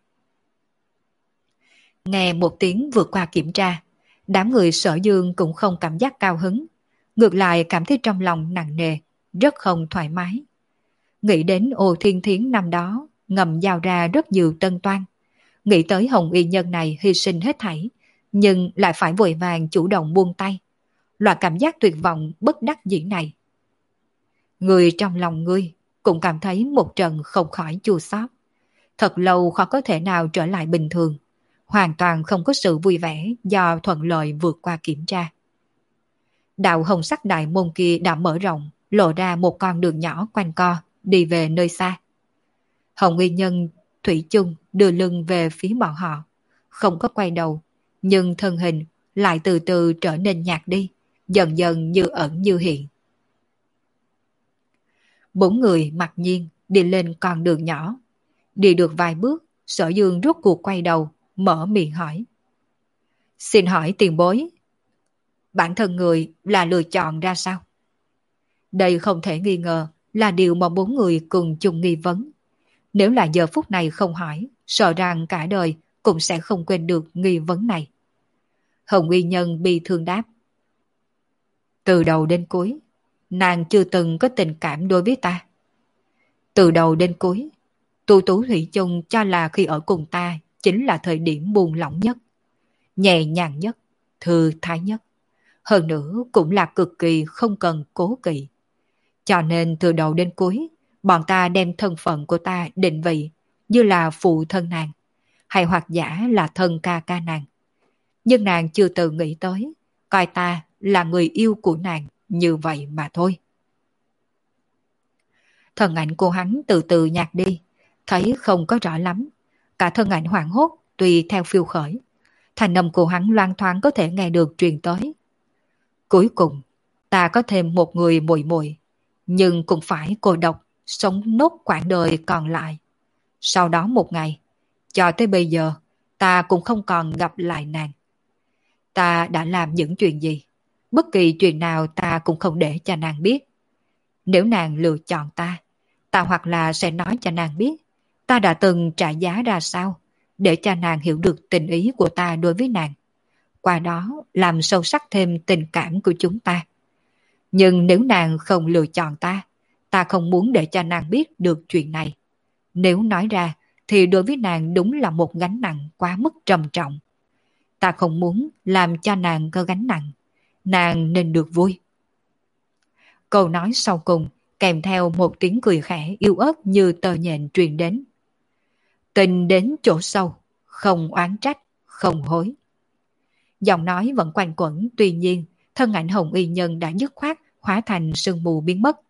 Nghe một tiếng vượt qua kiểm tra, đám người Sở Dương cũng không cảm giác cao hứng, ngược lại cảm thấy trong lòng nặng nề, rất không thoải mái. Nghĩ đến Ô Thiên Thiến năm đó ngầm giao ra rất nhiều tân toan, nghĩ tới Hồng Y Nhân này hy sinh hết thảy, nhưng lại phải vội vàng chủ động buông tay. Loại cảm giác tuyệt vọng bất đắc dĩ này. Người trong lòng ngươi cũng cảm thấy một trận không khỏi chua xót. Thật lâu khó có thể nào trở lại bình thường, hoàn toàn không có sự vui vẻ do thuận lợi vượt qua kiểm tra. Đạo hồng sắc đại môn kia đã mở rộng, lộ ra một con đường nhỏ quanh co, đi về nơi xa. Hồng Y Nhân thủy chung đưa lưng về phía bọn họ, không có quay đầu, nhưng thân hình lại từ từ trở nên nhạt đi, dần dần như ẩn như hiện. Bốn người mặc nhiên đi lên con đường nhỏ. Đi được vài bước, Sở Dương rút cuộc quay đầu, mở miệng hỏi. Xin hỏi tiền bối, bản thân người là lựa chọn ra sao? Đây không thể nghi ngờ là điều mà bốn người cùng chung nghi vấn. Nếu là giờ phút này không hỏi, sợ rằng cả đời cũng sẽ không quên được nghi vấn này. Hồng Y Nhân bi thương đáp. Từ đầu đến cuối, nàng chưa từng có tình cảm đối với ta. Từ đầu đến cuối, Tu Tú Thủy chung cho là khi ở cùng ta chính là thời điểm buông lỏng nhất, nhẹ nhàng nhất, thư thái nhất. Hơn nữa cũng là cực kỳ không cần cố kỵ. Cho nên từ đầu đến cuối, bọn ta đem thân phận của ta định vị như là phụ thân nàng, hay hoặc giả là thân ca ca nàng. Nhưng nàng chưa từng nghĩ tới, coi ta là người yêu của nàng như vậy mà thôi. Thân ảnh của hắn từ từ nhạt đi, thấy không có rõ lắm. Cả thân ảnh hoảng hốt tùy theo phiêu khởi. Thành âm của hắn loan thoáng có thể nghe được truyền tới. Cuối cùng, ta có thêm một người muội muội, nhưng cũng phải cô độc, sống nốt quãng đời còn lại. Sau đó một ngày, cho tới bây giờ, ta cũng không còn gặp lại nàng. Ta đã làm những chuyện gì? Bất kỳ chuyện nào ta cũng không để cho nàng biết. Nếu nàng lựa chọn ta, Ta hoặc là sẽ nói cho nàng biết ta đã từng trả giá ra sao để cho nàng hiểu được tình ý của ta đối với nàng, qua đó làm sâu sắc thêm tình cảm của chúng ta. Nhưng nếu nàng không lựa chọn ta, ta không muốn để cho nàng biết được chuyện này. Nếu nói ra thì đối với nàng đúng là một gánh nặng quá mức trầm trọng. Ta không muốn làm cho nàng có gánh nặng, nàng nên được vui. Câu nói sau cùng kèm theo một tiếng cười khẽ yếu ớt như tơ nhện truyền đến. Tình đến chỗ sâu, không oán trách, không hối. Giọng nói vẫn quanh quẩn, tuy nhiên thân ảnh Hồng Y Nhân đã dứt khoát hóa thành sương mù biến mất.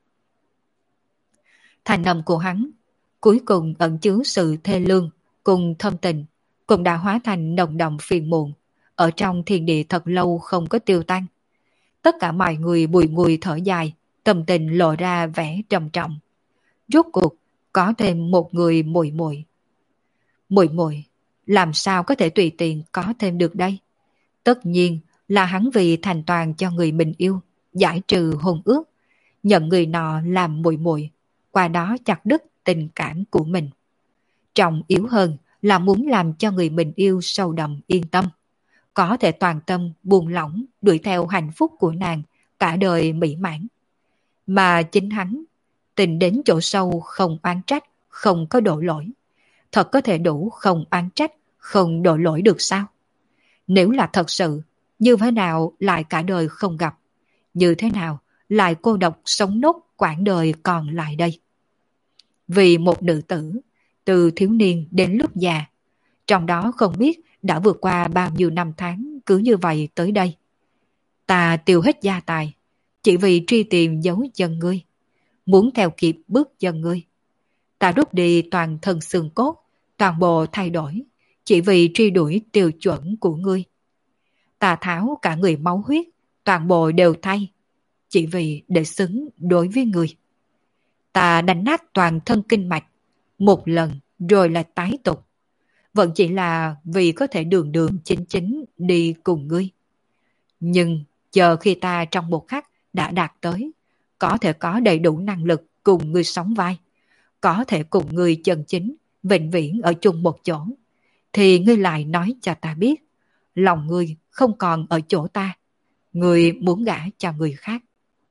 Thành âm của hắn cuối cùng ẩn chứa sự thê lương cùng thâm tình, cũng đã hóa thành nồng đậm phiền muộn, ở trong thiên địa thật lâu không có tiêu tan. Tất cả mọi người bùi ngùi thở dài, tâm tình lộ ra vẻ trầm trọng. Rốt cuộc có thêm một người muội muội. Muội muội, làm sao có thể tùy tiện có thêm được đây? Tất nhiên là hắn vì thành toàn cho người mình yêu, giải trừ hôn ước, nhận người nọ làm muội muội, qua đó chặt đứt tình cảm của mình. Trọng yếu hơn là muốn làm cho người mình yêu sâu đậm yên tâm, có thể toàn tâm buông lỏng đuổi theo hạnh phúc của nàng cả đời mỹ mãn. Mà chính hắn, tình đến chỗ sâu không oán trách, không có đổ lỗi. Thật có thể đủ không oán trách, không đổ lỗi được sao? Nếu là thật sự, như thế nào lại cả đời không gặp? Như thế nào lại cô độc sống nốt quãng đời còn lại đây? Vì một nữ tử, từ thiếu niên đến lúc già, trong đó không biết đã vượt qua bao nhiêu năm tháng cứ như vậy tới đây. Ta tiêu hết gia tài, chỉ vì truy tìm dấu chân ngươi, muốn theo kịp bước chân ngươi. Ta rút đi toàn thân xương cốt, toàn bộ thay đổi, chỉ vì truy đuổi tiêu chuẩn của ngươi. Ta tháo cả người máu huyết, toàn bộ đều thay, chỉ vì để xứng đối với ngươi. Ta đánh nát toàn thân kinh mạch, một lần rồi lại tái tục. Vẫn chỉ là vì có thể đường đường chính chính đi cùng ngươi. Nhưng chờ khi ta trong một khắc đã đạt tới, có thể có đầy đủ năng lực cùng ngươi sóng vai, có thể cùng ngươi chân chính, vĩnh viễn ở chung một chỗ, thì ngươi lại nói cho ta biết, lòng ngươi không còn ở chỗ ta, ngươi muốn gả cho người khác.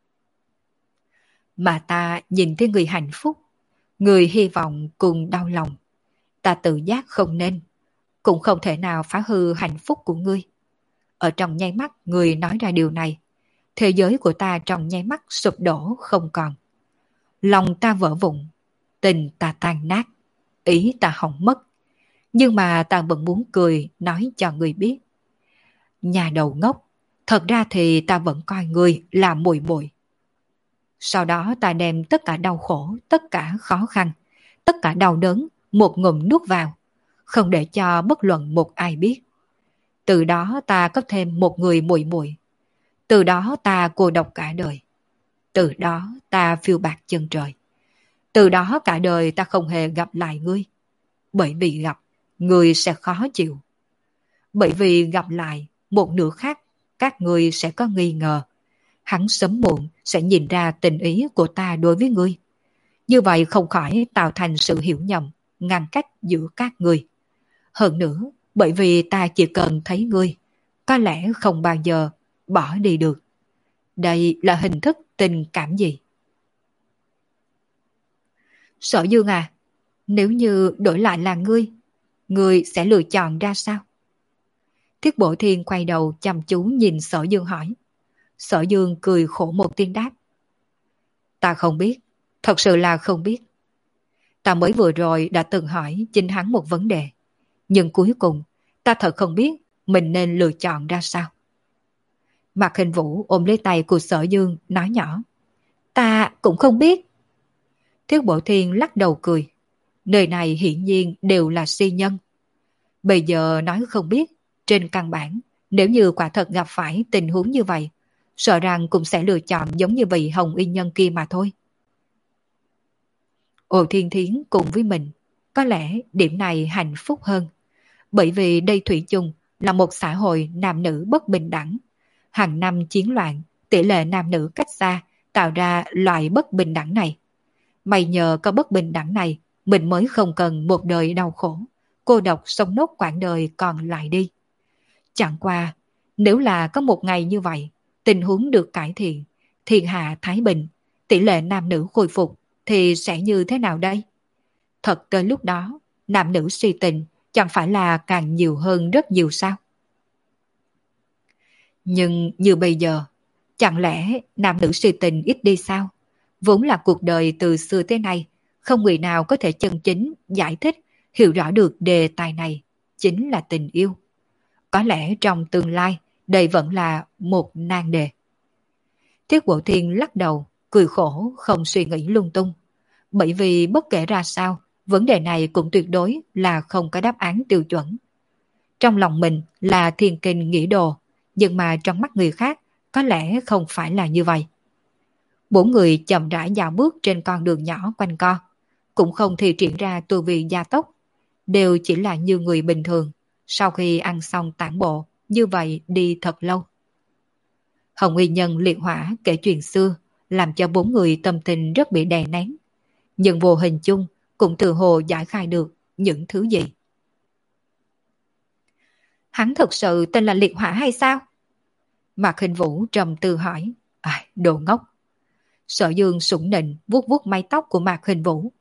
Mà ta nhìn thấy người hạnh phúc, người hy vọng cùng đau lòng, ta tự giác không nên, cũng không thể nào phá hư hạnh phúc của ngươi. Ở trong nháy mắt người nói ra điều này, thế giới của ta trong nháy mắt sụp đổ không còn. Lòng ta vỡ vụn, tình ta tan nát, ý ta hỏng mất. Nhưng mà ta vẫn muốn cười nói cho người biết. Nhà đầu ngốc, thật ra thì ta vẫn coi người là muội muội. Sau đó ta đem tất cả đau khổ, tất cả khó khăn, tất cả đau đớn một ngụm nuốt vào, không để cho bất luận một ai biết. Từ đó ta có thêm một người muội muội. Từ đó ta cô độc cả đời. Từ đó ta phiêu bạt chân trời. Từ đó cả đời ta không hề gặp lại ngươi. Bởi vì gặp, ngươi sẽ khó chịu. Bởi vì gặp lại một nửa khác, các ngươi sẽ có nghi ngờ. Hắn sớm muộn sẽ nhìn ra tình ý của ta đối với ngươi. Như vậy không khỏi tạo thành sự hiểu nhầm, ngăn cách giữa các ngươi. Hơn nữa, bởi vì ta chỉ cần thấy ngươi, có lẽ không bao giờ bỏ đi được. Đây là hình thức tình cảm gì? Sở Dương à, nếu như đổi lại là ngươi, ngươi sẽ lựa chọn ra sao? Thiết Bộ Thiên quay đầu chăm chú nhìn Sở Dương hỏi. Sở Dương cười khổ một tiếng đáp. Ta không biết, thật sự là không biết. Ta mới vừa rồi đã từng hỏi chính hắn một vấn đề, nhưng cuối cùng ta thật không biết mình nên lựa chọn ra sao. Mạc Hình Vũ ôm lấy tay của Sở Dương nói nhỏ. Ta cũng không biết. Thiết Bộ Thiên lắc đầu cười. Nơi này hiển nhiên đều là si nhân. Bây giờ nói không biết, trên căn bản, nếu như quả thật gặp phải tình huống như vậy, sợ rằng cũng sẽ lựa chọn giống như vị Hồng Y Nhân kia mà thôi. Ồ Thiên Thiến cùng với mình, có lẽ điểm này hạnh phúc hơn. Bởi vì đây thủy chung là một xã hội nam nữ bất bình đẳng. Hàng năm chiến loạn, tỷ lệ nam nữ cách xa tạo ra loại bất bình đẳng này. Mày nhờ có bất bình đẳng này, mình mới không cần một đời đau khổ, cô độc sống nốt quãng đời còn lại đi. Chẳng qua, nếu là có một ngày như vậy, tình huống được cải thiện, thiên hạ thái bình, tỷ lệ nam nữ khôi phục, thì sẽ như thế nào đây? Thật tới lúc đó, nam nữ si tình chẳng phải là càng nhiều hơn rất nhiều sao? Nhưng như bây giờ, chẳng lẽ nam nữ si tình ít đi sao? Vốn là cuộc đời từ xưa tới nay, không người nào có thể chân chính giải thích, hiểu rõ được đề tài này, chính là tình yêu. Có lẽ trong tương lai, đây vẫn là một nan đề. Thiết Bộ Thiên lắc đầu, cười khổ, không suy nghĩ lung tung. Bởi vì bất kể ra sao, vấn đề này cũng tuyệt đối là không có đáp án tiêu chuẩn. Trong lòng mình là thiên kinh nghĩ đồ, nhưng mà trong mắt người khác có lẽ không phải là như vậy. Bốn người chậm rãi dạo bước trên con đường nhỏ quanh co, cũng không thi triển ra tu vi gia tốc, đều chỉ là như người bình thường, sau khi ăn xong tản bộ, như vậy đi thật lâu. Hồng Y Nhân liệt hỏa kể chuyện xưa, làm cho bốn người tâm tình rất bị đè nén, nhưng vô hình chung cũng từ hồ giải khai được những thứ gì. Hắn thực sự tên là liệt hỏa hay sao? Mạc Hình Vũ trầm tư hỏi. À, đồ ngốc. Sở Dương sủng nịnh vuốt vuốt mái tóc của Mạc Hình Vũ.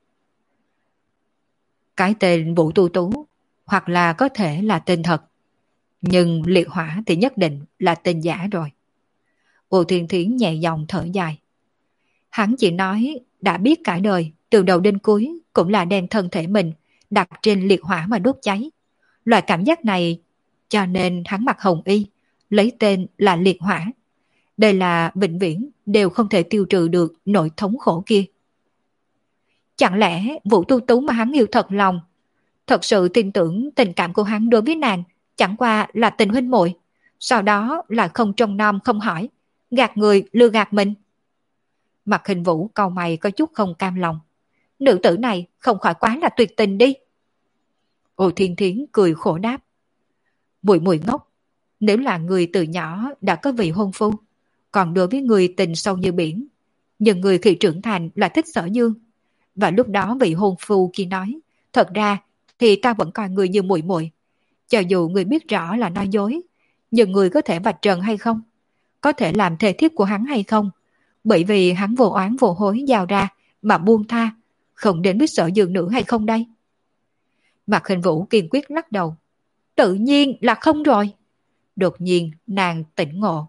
Cái tên Vũ Tu Tú hoặc là có thể là tên thật, nhưng liệt hỏa thì nhất định là tên giả rồi. Ô Thiên Thiến nhẹ giọng thở dài. Hắn chỉ nói đã biết cả đời, từ đầu đến cuối cũng là đem thân thể mình đặt trên liệt hỏa mà đốt cháy. Loại cảm giác này cho nên hắn mặc hồng y, lấy tên là liệt hỏa. Đây là vĩnh viễn đều không thể tiêu trừ được nỗi thống khổ kia. Chẳng lẽ Vũ Tu Tú mà hắn yêu thật lòng, thật sự tin tưởng tình cảm của hắn đối với nàng chẳng qua là tình huynh muội, sau đó là không trông nom không hỏi, gạt người lừa gạt mình? Mặt Hình Vũ cau mày có chút không cam lòng. Nữ tử này không khỏi quá là tuyệt tình đi. Ô Thiên Thiến cười khổ đáp. Muội muội ngốc, nếu là người từ nhỏ đã có vị hôn phu, còn đối với người tình sâu như biển, nhưng người khi trưởng thành là thích Sở Dương, và lúc đó vị hôn phu kia nói, thật ra thì ta vẫn coi người như muội muội, cho dù người biết rõ là nói dối, nhưng người có thể vạch trần hay không, có thể làm thề thiếp của hắn hay không, bởi vì hắn vô oán vô hối giao ra mà buông tha, không đến biết Sở Dương nữa hay không đây? Mạc Hình Vũ kiên quyết lắc đầu. Tự nhiên là không rồi. Đột nhiên nàng tỉnh ngộ.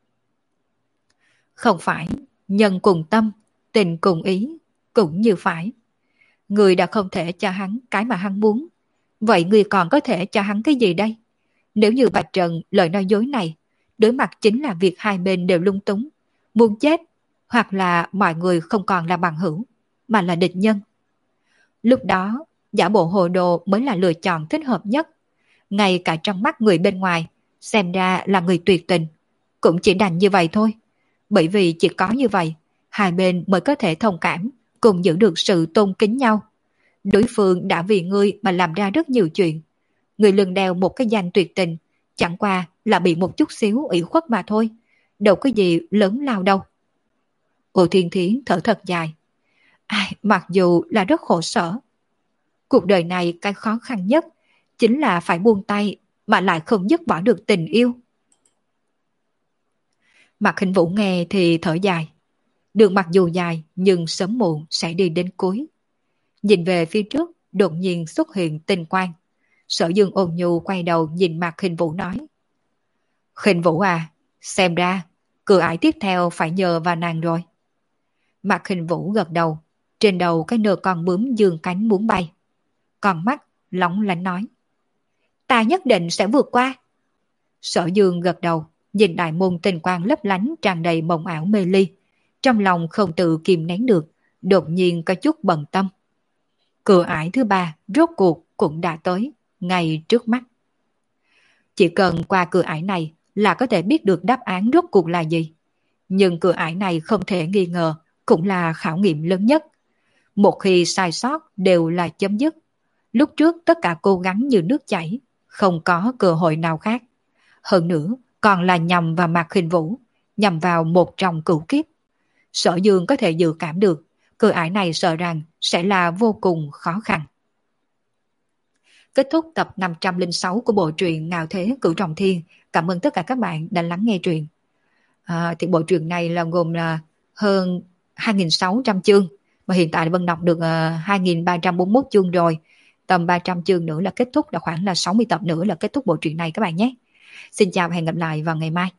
Không phải, nhân cùng tâm, tình cùng ý, cũng như phải. Người đã không thể cho hắn cái mà hắn muốn, vậy người còn có thể cho hắn cái gì đây? Nếu như vạch trần lời nói dối này, đối mặt chính là việc hai bên đều lung túng, muốn chết, hoặc là mọi người không còn là bằng hữu, mà là địch nhân. Lúc đó, giả bộ hồ đồ mới là lựa chọn thích hợp nhất. Ngay cả trong mắt người bên ngoài, xem ra là người tuyệt tình, cũng chỉ đành như vậy thôi. Bởi vì chỉ có như vậy, hai bên mới có thể thông cảm, cùng giữ được sự tôn kính nhau. Đối phương đã vì ngươi mà làm ra rất nhiều chuyện. Người lưng đeo một cái danh tuyệt tình, chẳng qua là bị một chút xíu ủy khuất mà thôi. Đâu có gì lớn lao đâu. Ô Thiên Thiến thở thật dài. Ai, mặc dù là rất khổ sở. Cuộc đời này cái khó khăn nhất chính là phải buông tay mà lại không dứt bỏ được tình yêu. Mạc Hình Vũ nghe thì thở dài. Đường mặc dù dài nhưng sớm muộn sẽ đi đến cuối. Nhìn về phía trước, đột nhiên xuất hiện tinh quang. Sở Dương ôn nhu quay đầu nhìn Mạc Hình Vũ nói. Hình Vũ à, xem ra cửa ải tiếp theo phải nhờ vào nàng rồi. Mạc Hình Vũ gật đầu, trên đầu cái nơ con bướm dương cánh muốn bay. Con mắt lóng lánh nói. Ta nhất định sẽ vượt qua. Sở Dương gật đầu, nhìn đại môn tinh quang lấp lánh tràn đầy mộng ảo mê ly. Trong lòng không tự kìm nén được, đột nhiên có chút bận tâm. Cửa ải thứ ba rốt cuộc cũng đã tới, ngay trước mắt. Chỉ cần qua cửa ải này là có thể biết được đáp án rốt cuộc là gì. Nhưng cửa ải này không thể nghi ngờ, cũng là khảo nghiệm lớn nhất. Một khi sai sót đều là chấm dứt. Lúc trước tất cả cố gắng như nước chảy, không có cơ hội nào khác. Hơn nữa, còn là nhằm vào Mạc Hình Vũ, nhằm vào một trong cửu kiếp. Sở Dương có thể dự cảm được, cửa ải này sợ rằng sẽ là vô cùng khó khăn. Kết thúc tập năm trăm lẻ sáu của bộ truyện Ngạo Thế Cửu Trọng Thiên. Cảm ơn tất cả các bạn đã lắng nghe truyện. À, thì bộ truyện này là gồm là hơn hai nghìn sáu trăm chương, mà hiện tại Vân đọc được uh, hai nghìn ba trăm bốn mươi mốt chương rồi. Tầm ba trăm chương nữa là kết thúc, là khoảng là sáu mươi tập nữa là kết thúc bộ truyện này các bạn nhé. Xin chào và hẹn gặp lại vào ngày mai.